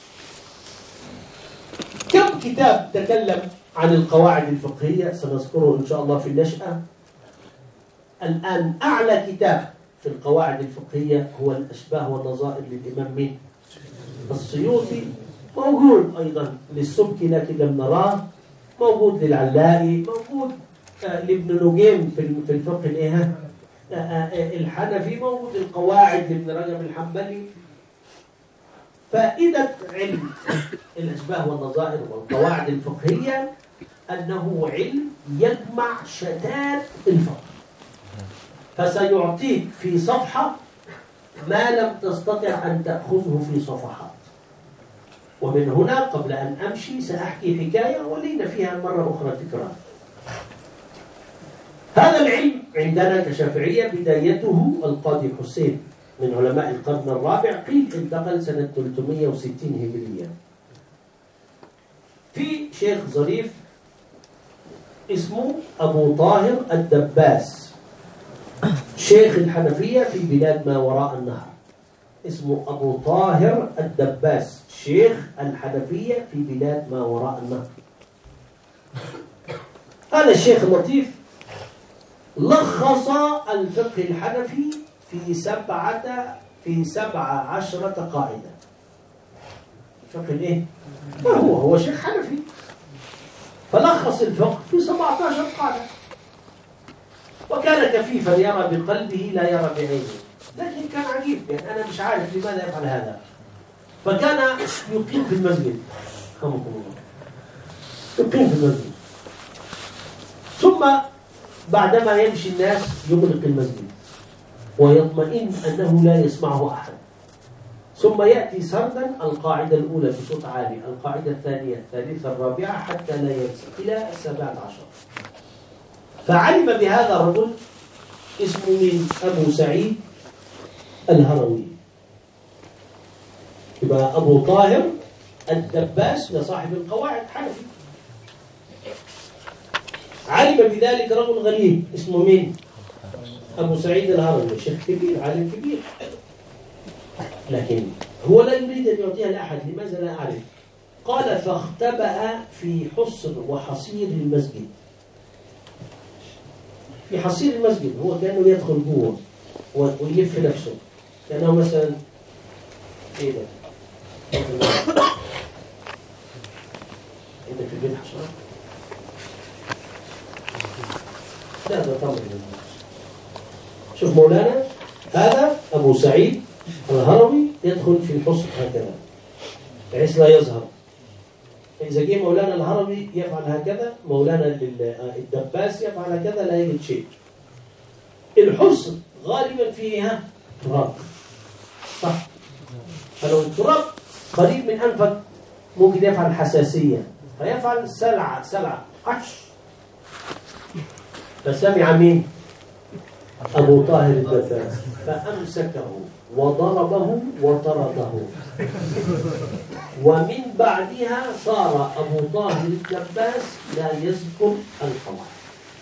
كم كتاب تكلم عن القواعد الفقهية سنذكره إن شاء الله في النشأة. الآن أعلى كتاب في القواعد الفقهية هو الأشباه والنظائر للإمام مين؟ السيوطي. موجود أيضا للسبكي لكن لم نراه. موجود للعلائي، موجود آه لابن نجيم في في الفقه الايه آه آه الحنفي، موجود القواعد لابن رجب الحنبلي. فائدة علم الأشباه والنظائر والقواعد الفقهية أنه علم يجمع شتات الفقه، فسيعطيك في صفحة ما لم تستطع أن تأخذه في صفحات. ومن هنا قبل أن أمشي سأحكي حكاية ولينا فيها مرة أخرى تكرار. هذا العلم عندنا كشافعية بدايته القاضي حسين من علماء القرن الرابع، قيل انتقل سنة ثلاثمائة وستين هجرية. في شيخ ظريف اسمه أبو طاهر الدباس، شيخ الحنفية في بلاد ما وراء النهر. اسمه أبو طاهر الدباس، شيخ الحنفية في بلاد ما وراء النهر. هذا الشيخ اللطيف لخص الفقه الحنفي في سبعة في سبعة عشرة قاعدة. الفقه الايه؟ ما هو هو شيخ حنفي فلخص الفقه في سبعة عشر قاعدة، وكان كفيفا يرى بقلبه لا يرى بعينه. لكن كان عجيب يعني أنا مش عارف لماذا يفعل هذا. فكان يقيم في المسجد، خمكم الله، يقيم في المسجد، ثم بعدما يمشي الناس يغلق المسجد ويطمئن أنه لا يسمعه أحد، ثم يأتي سردا القاعدة الأولى بصوت عالي، القاعدة الثانية، الثالثة، الرابعة، حتى لا ينسى إلى السابعة عشر. فعلم بهذا الرجل اسمه من أبو سعيد الهروي، يبقى أبو طاهر الدباس لصاحب القواعد حنفي. علم بذلك رجل غريب اسمه مين؟ أبو سعيد الهروي، شيخ كبير، عالم كبير، لكن هو لا يريد أن يعطيها لأحد. لماذا لا أعرف؟ قال فاختبأ في حصن وحصير المسجد. في حصير المسجد، هو كأنه يدخل جوه ويلف نفسه كأنه مثلا ايه ده؟ عندك في البيت حشرات؟ لا ده طبعا. شوف مولانا، هذا أبو سعيد الهروي يدخل في الحصن هكذا بحيث لا يظهر. فإذا جه مولانا الهروي يفعل هكذا، مولانا الدباس يفعل هكذا، لا يجد شيء. الحصن غالبا فيها تراب، صح؟ فلو التراب قريب من أنفك ممكن يفعل حساسية، فيفعل سلعة سلعة عش. فسمع مين؟ أبو طاهر الدباس فأمسكه وضربه وطرده. ومن بعدها صار أبو طاهر الدباس لا يذكر القواعد.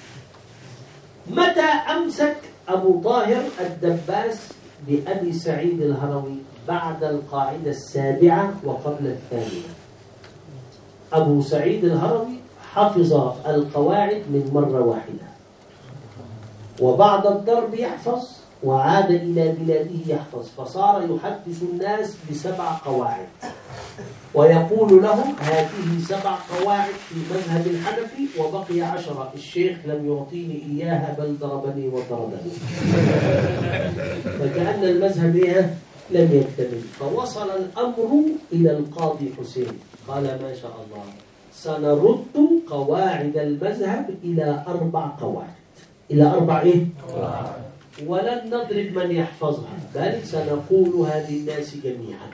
متى أمسك أبو طاهر الدباس بأبي سعيد الهروي؟ بعد القاعدة السابعة وقبل الثانية. أبو سعيد الهروي حفظ القواعد من مرة واحدة، وبعد الضرب يحفظ، وعاد إلى بلاده يحفظ، فصار يحدث الناس بسبع قواعد ويقول لهم هذه سبع قواعد في مذهب الحنفي وبقي عشرة، الشيخ لم يعطيني إياها بل ضربني وطردني. فكأن المذهب إيه؟ لم يكتمل. فوصل الأمر إلى القاضي حسين، قال ما شاء الله سنرد قواعد المذهب إلى أربع قواعد، إلى أربع إيه؟ ولن نضرب من يحفظها، بل سنقولها للناس جميعا.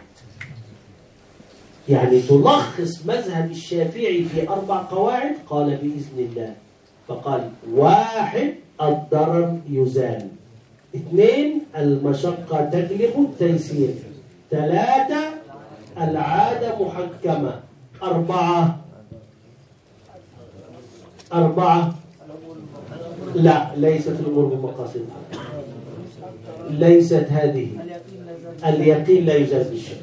يعني تلخص مذهب الشافعي في أربع قواعد. قال بإذن الله. فقال واحد الضرر يزال، اثنين المشقة تجلب التيسير، ثلاثة العادة محكمة، أربعة أربعة لا ليست الأمور بمقاصد، ليست هذه. اليقين لا يزال بالشك.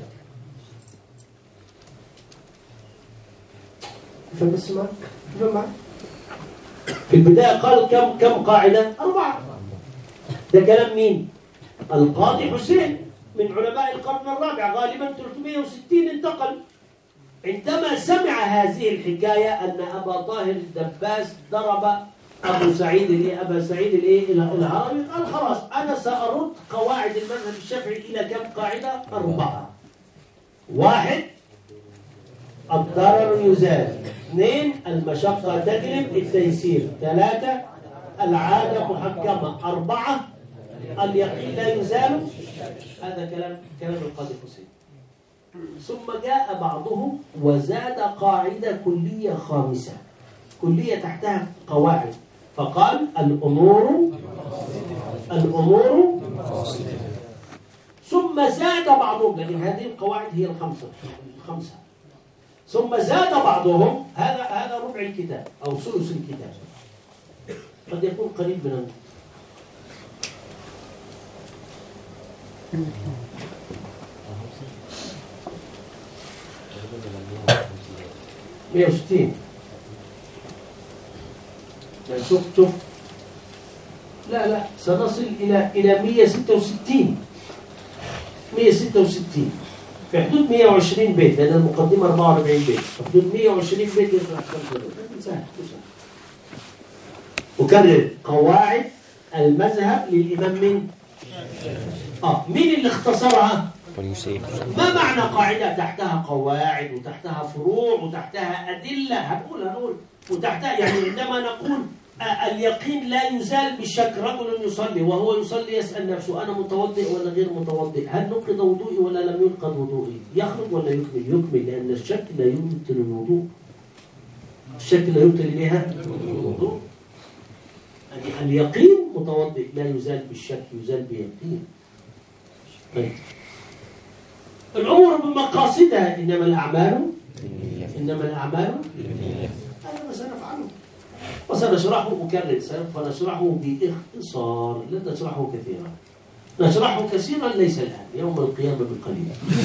فبس معك معك في البداية قال كم كم قاعدة؟ أربعة. ده كلام مين؟ القاضي حسين من علماء القرن الرابع، غالبا ثلاثمائة وستين انتقل. عندما سمع هذه الحكاية أن أبا طاهر الدباس ضرب أبو سعيد الإيه أبا سعيد الإيه الهروي، قال خلاص أنا سأرد قواعد المذهب الشافعي إلى كم قاعدة؟ أربعة. واحد الضرر يزال، اثنين المشقة تجلب التيسير، ثلاثة العادة محكمة، أربعة اليقين لا يزال. هذا كلام كلام القاضي حسين. ثم جاء بعضهم وزاد قاعدة كلية خامسة، كلية تحتها قواعد، فقال الأمور الأمور ثم زاد بعضهم، لكن هذه القواعد هي الخمسة الخمسة ثم زاد بعضهم. هذا هذا ربع الكتاب أو ثلث الكتاب، قد يكون قريب من مئة وستين. شوف شوف لا لا سنصل إلى إلى مئة وستة وستين مئة وستة وستين في حدود مئة وعشرين بيت، لأن المقدمة أربعة وأربعين بيت، في حدود مئة وعشرين بيت يطلع خمسة بيت. سهل سهل. وكرر قواعد المذهب للإمام من آه مين اللي اختصرها؟ ما معنى قاعدة تحتها قواعد وتحتها فروع وتحتها أدلة؟ هنقول هنقول وتحتها، يعني عندما نقول اليقين لا يزال بالشك. رجل يصلي وهو يصلي يسأل نفسه أنا متوضئ ولا غير متوضئ؟ هل نقض وضوئي ولا لم ينقض وضوئي؟ يخرج ولا يكمل؟ يكمل، لأن الشك لا يبطل الوضوء. الشك لا يبطل إليها الوضوء. يعني اليقين متوضئ لا يزال بالشك، يزال بيقين. طيب الأمور بمقاصدها، إنما الأعمال إنما الأعمال هذا ما سنفعله وسنشرحه. أكرر فنشرحه باختصار، لا نشرحه كثيرا. نشرحه كثيرا ليس الآن، يوم القيامة بالقليل.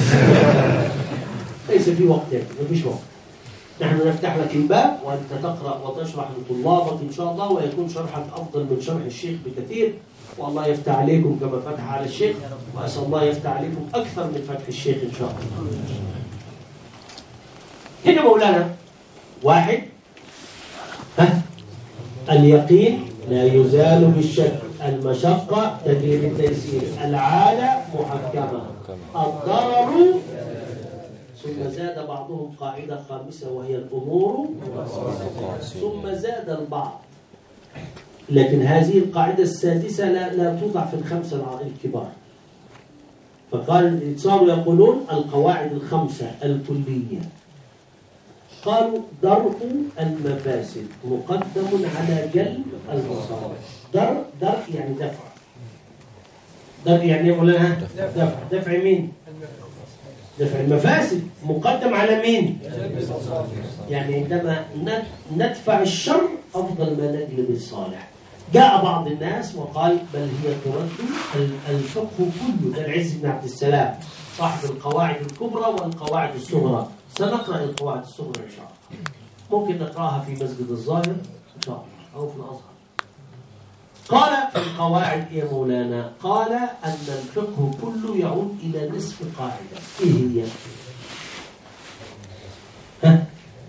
ليس في وقت، ما فيش وقت. نحن نفتح لك الباب وأنت تقرأ وتشرح لطلابك إن شاء الله، ويكون شرحك أفضل من شرح الشيخ بكثير. والله يفتح عليكم كما فتح على الشيخ، وأسأل الله يفتح عليكم أكثر من فتح الشيخ إن شاء الله. هنا مولانا واحد، ها اليقين لا يزال بالشك، المشقة تجلب التيسير، العادة محكمة، الضرر. ثم زاد بعضهم قاعدة خامسة وهي الأمور، ثم زاد البعض. لكن هذه القاعدة السادسة لا, لا توضع في الخمسة الكبار. فقال صاروا يقولون القواعد الخمسة الكلية. قالوا درء المفاسد مقدم على جلب المصالح. درء درء يعني دفع. درء يعني مولانا دفع. دفع مين؟ دفع المفاسد مقدم على مين؟ يعني عندما ندفع الشر أفضل ما نجلب الصالح. جاء بعض الناس وقال بل هي ترد الفقه كله. ده العز بن عبد السلام صاحب القواعد الكبرى والقواعد الصغرى. سنقرأ القواعد الصغرى إن شاء الله، ممكن نقرأها في مسجد الظاهر إن شاء الله أو في الأزهر. قال في القواعد يا مولانا، قال أن الفقه كله يعود إلى نصف قاعدة. إيه هي؟ ها؟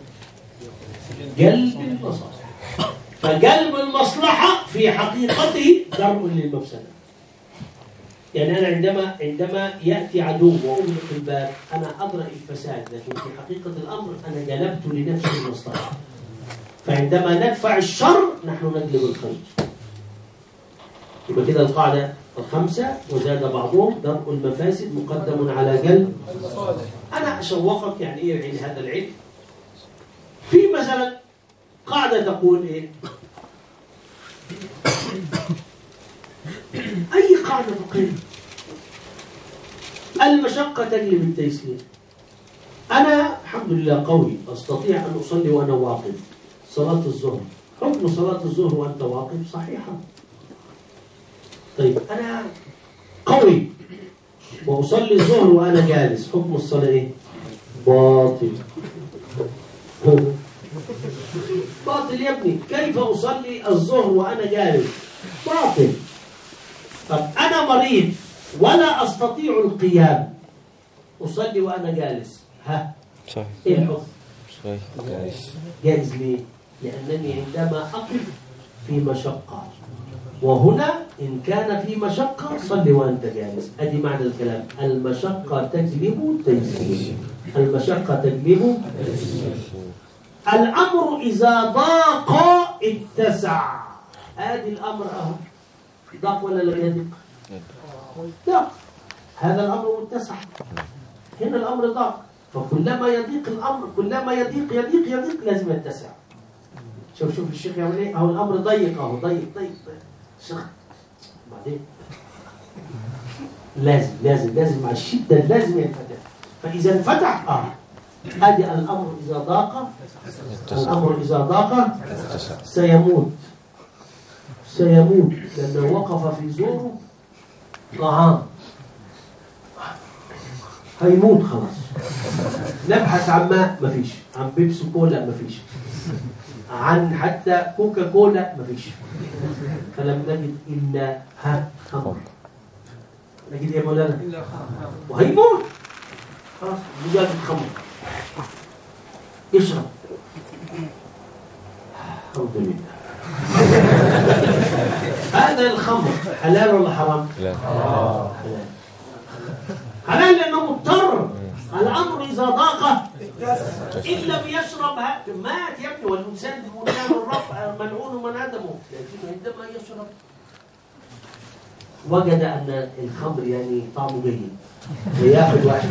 جلب المصلحة. فجلب المصلحة في حقيقته درء للمفسدة. يعني أنا عندما عندما يأتي عدو وأغلق الباب أنا أدرأ الفساد، لكن في حقيقة الأمر أنا جلبت لنفسي المصلحة. فعندما ندفع الشر نحن نجلب الخير. يبقى كده القاعدة الخمسة وزاد بعضهم درء المفاسد مقدم على جلب. أنا أشوقك يعني إيه علم هذا العلم. في مثلا قاعدة تقول إيه؟ أي قاعدة فقهية، المشقة تجلب التيسير. أنا الحمد لله قوي أستطيع أن أصلي وأنا واقف صلاة الظهر. حكم صلاة الظهر وأنت واقف صحيحة. طيب أنا قوي وأصلي الظهر وأنا جالس، حكم الصلاة إيه؟ باطل. باطل يا ابني. كيف أصلي الظهر وأنا جالس؟ باطل. طب أنا مريض ولا أستطيع القيام، أصلي وأنا جالس، ها؟ صحيح. إيه الحكم؟ صحيح. جائز. جائز ليه؟ لأنني عندما أقف في مشقة، وهنا إن كان في مشقة صلي وأنت جالس. أدي معنى الكلام، المشقة تجلب التيسير. المشقة تجلب التيسير. الأمر إذا ضاق اتسع. هذه الأمر أهو ضاق ولا لم يضيق؟ ضاق. هذا الأمر متسع. هنا الأمر ضاق. فكلما يضيق الأمر، كلما يضيق يضيق يضيق لازم يتسع. شوف شوف الشيخ يعمل ايه. اهو الأمر ضيق، اهو ضيق ضيق ضيق. الشيخ بعدين لازم لازم لازم مع الشدة لازم ينفتح. فإذا انفتح اه ادي الأمر إذا ضاق. الأمر إذا ضاق سيموت سيموت لأنه وقف في زوره طعام، هيموت خلاص. نبحث عن ماء مفيش، عن بيبسي كولا مفيش، عن حتى كوكا كولا مفيش. فلم نجد إلا ها خمر. نجد يا مولانا وهيموت خلاص. مجاز الخمر اشرب. الحمد لله. هذا الخمر حلال ولا حرام؟ لا حلال. حلال لأنه مضطر. الأمر الأمر إذا ضاق إن لم يشرب مات يا ابني، والإنسان بمنتهى الرب ملعون من آدمه، لكن عندما يشرب وجد أن الخمر يعني طعمه جيد وياخذ واحد.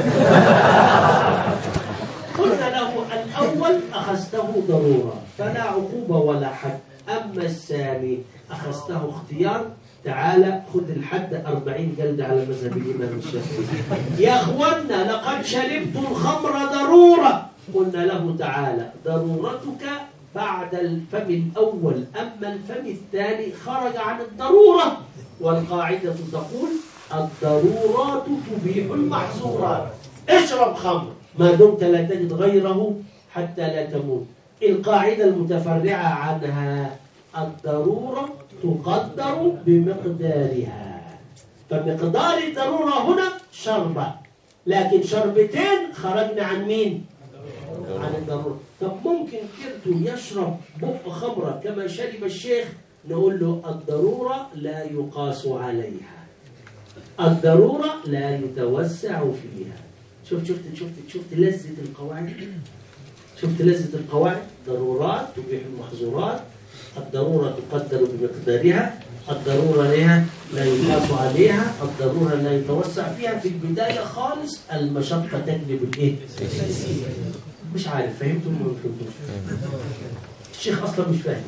قلنا له الأول أخذته ضرورة فلا عقوبة ولا حد، أما الثاني أخذته اختيار، تعالى خذ الحد أربعين جلدة على مذهب الإمام الشافعي. يا أخوانا لقد شربت الخمر ضرورة، قلنا له تعالى ضرورتك بعد الفم الأول، أما الفم الثاني خرج عن الضرورة، والقاعدة تقول الضرورات تبيح المحظورات. اشرب خمر ما دمت لا تجد غيره حتى لا تموت. القاعدة المتفرعة عنها الضرورة تقدر بمقدارها، فمقدار الضرورة هنا شربة، لكن شربتين خرجنا عن مين؟ عن الضرورة. طب ممكن كرته يشرب بق خمرة كما شرب الشيخ، نقول له الضرورة لا يقاس عليها، الضرورة لا يتوسع فيها. شفت شفت شفت شفت لذة القواعد، شفت لذة القواعد. ضرورات تبيح المحظورات، الضرورة تقدر بمقدارها، الضرورة لها لا يقاس عليها، الضرورة لا يتوسع فيها. في البداية خالص المشقة تجلب الايه؟ مش عارف فهمتوا ولا ما فهمتوش؟ الشيخ اصلا مش فاهم.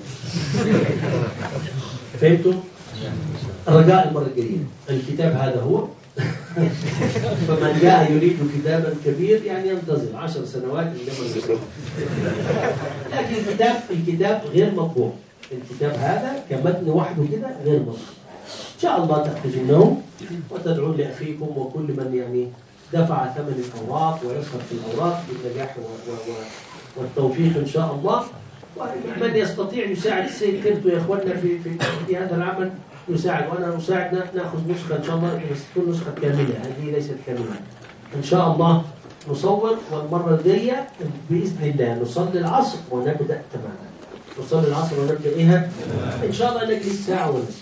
فهمتوا؟ الرجاء المرة الجاية الكتاب هذا هو. فمن جاء يريد كتابا كبير يعني ينتظر عشر سنوات عندما يقرأ. لكن الكتاب الكتاب غير مطبوع، الكتاب هذا كمتن وحده كده غير مطبوع. إن شاء الله تحتاجونه وتدعون لأخيكم وكل من يعني دفع ثمن الأوراق ويسهر في الأوراق بالنجاح والتوفيق إن شاء الله. ومن يستطيع يساعد السيد كرتو يا إخواننا في في في هذا العمل يساعد، وأنا أساعد نأخذ نسخة إن شاء الله، بس تكون نسخة كاملة، هذه ليست كاملة. إن شاء الله نصور، والمرة الجاية بإذن الله نصلي العصر ونبدأ تماما. نصلي العصر ونبدأ إيها إن شاء الله. نجلس ساعة ونصف،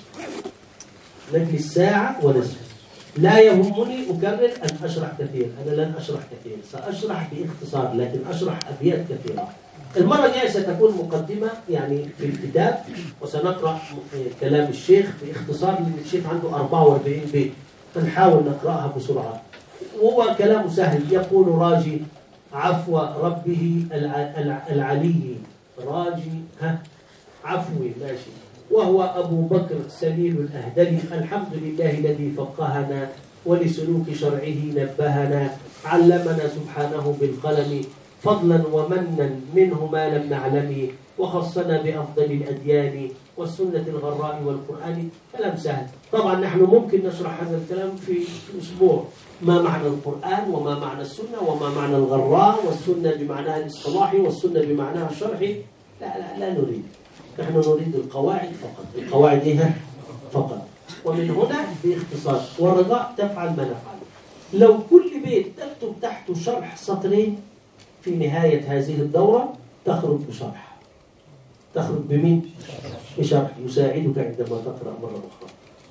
نجلس ساعة ونصف. لا يهمني أكرر أن أشرح كثير، أنا لن أشرح كثير، سأشرح باختصار لكن أشرح أبيات كثيرة. المرة الجاية ستكون مقدمة يعني في الكتاب، وسنقرأ كلام الشيخ باختصار، لأن الشيخ عنده أربعة وأربعين بيت فنحاول نقرأها بسرعة. وهو كلام سهل. يقول راجي عفو ربه العلي، راجي ها عفوي ماشي، وهو أبو بكر سليل الأهدلي، الحمد لله الذي فقهنا ولسلوك شرعه نبهنا، علمنا سبحانه بالقلم فضلا ومنا منه ما لم نعلم، وخصنا بأفضل الأديان والسنة الغراء والقرآن. كلام سهل. طبعا نحن ممكن نشرح هذا الكلام في أسبوع، ما معنى القرآن وما معنى السنة وما معنى الغراء، والسنة بمعناها الاصطلاحي والسنة بمعناها الشرعي. لا لا لا نريد، نحن نريد القواعد فقط، القواعد إيه فقط. ومن هنا باختصار، والرجاء تفعل ما نفعل. لو كل بيت تكتب تحته شرح سطرين في نهاية هذه الدورة تخرج بشرح. تخرج بمين؟ بشرح يساعدك عندما تقرأ مرة أخرى.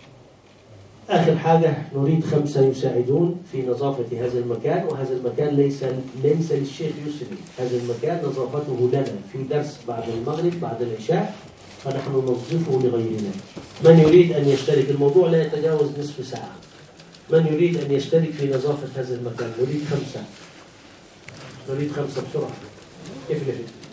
آخر حاجة نريد خمسة يساعدون في نظافة هذا المكان، وهذا المكان ليس ليس للشيخ يسري، هذا المكان نظافته لنا في درس بعد المغرب بعد العشاء، فنحن ننظفه لغيرنا. من يريد أن يشترك، الموضوع لا يتجاوز نصف ساعة. من يريد أن يشترك في نظافة هذا المكان؟ نريد خمسة، نريد خمسة بسرعة. كيف لفت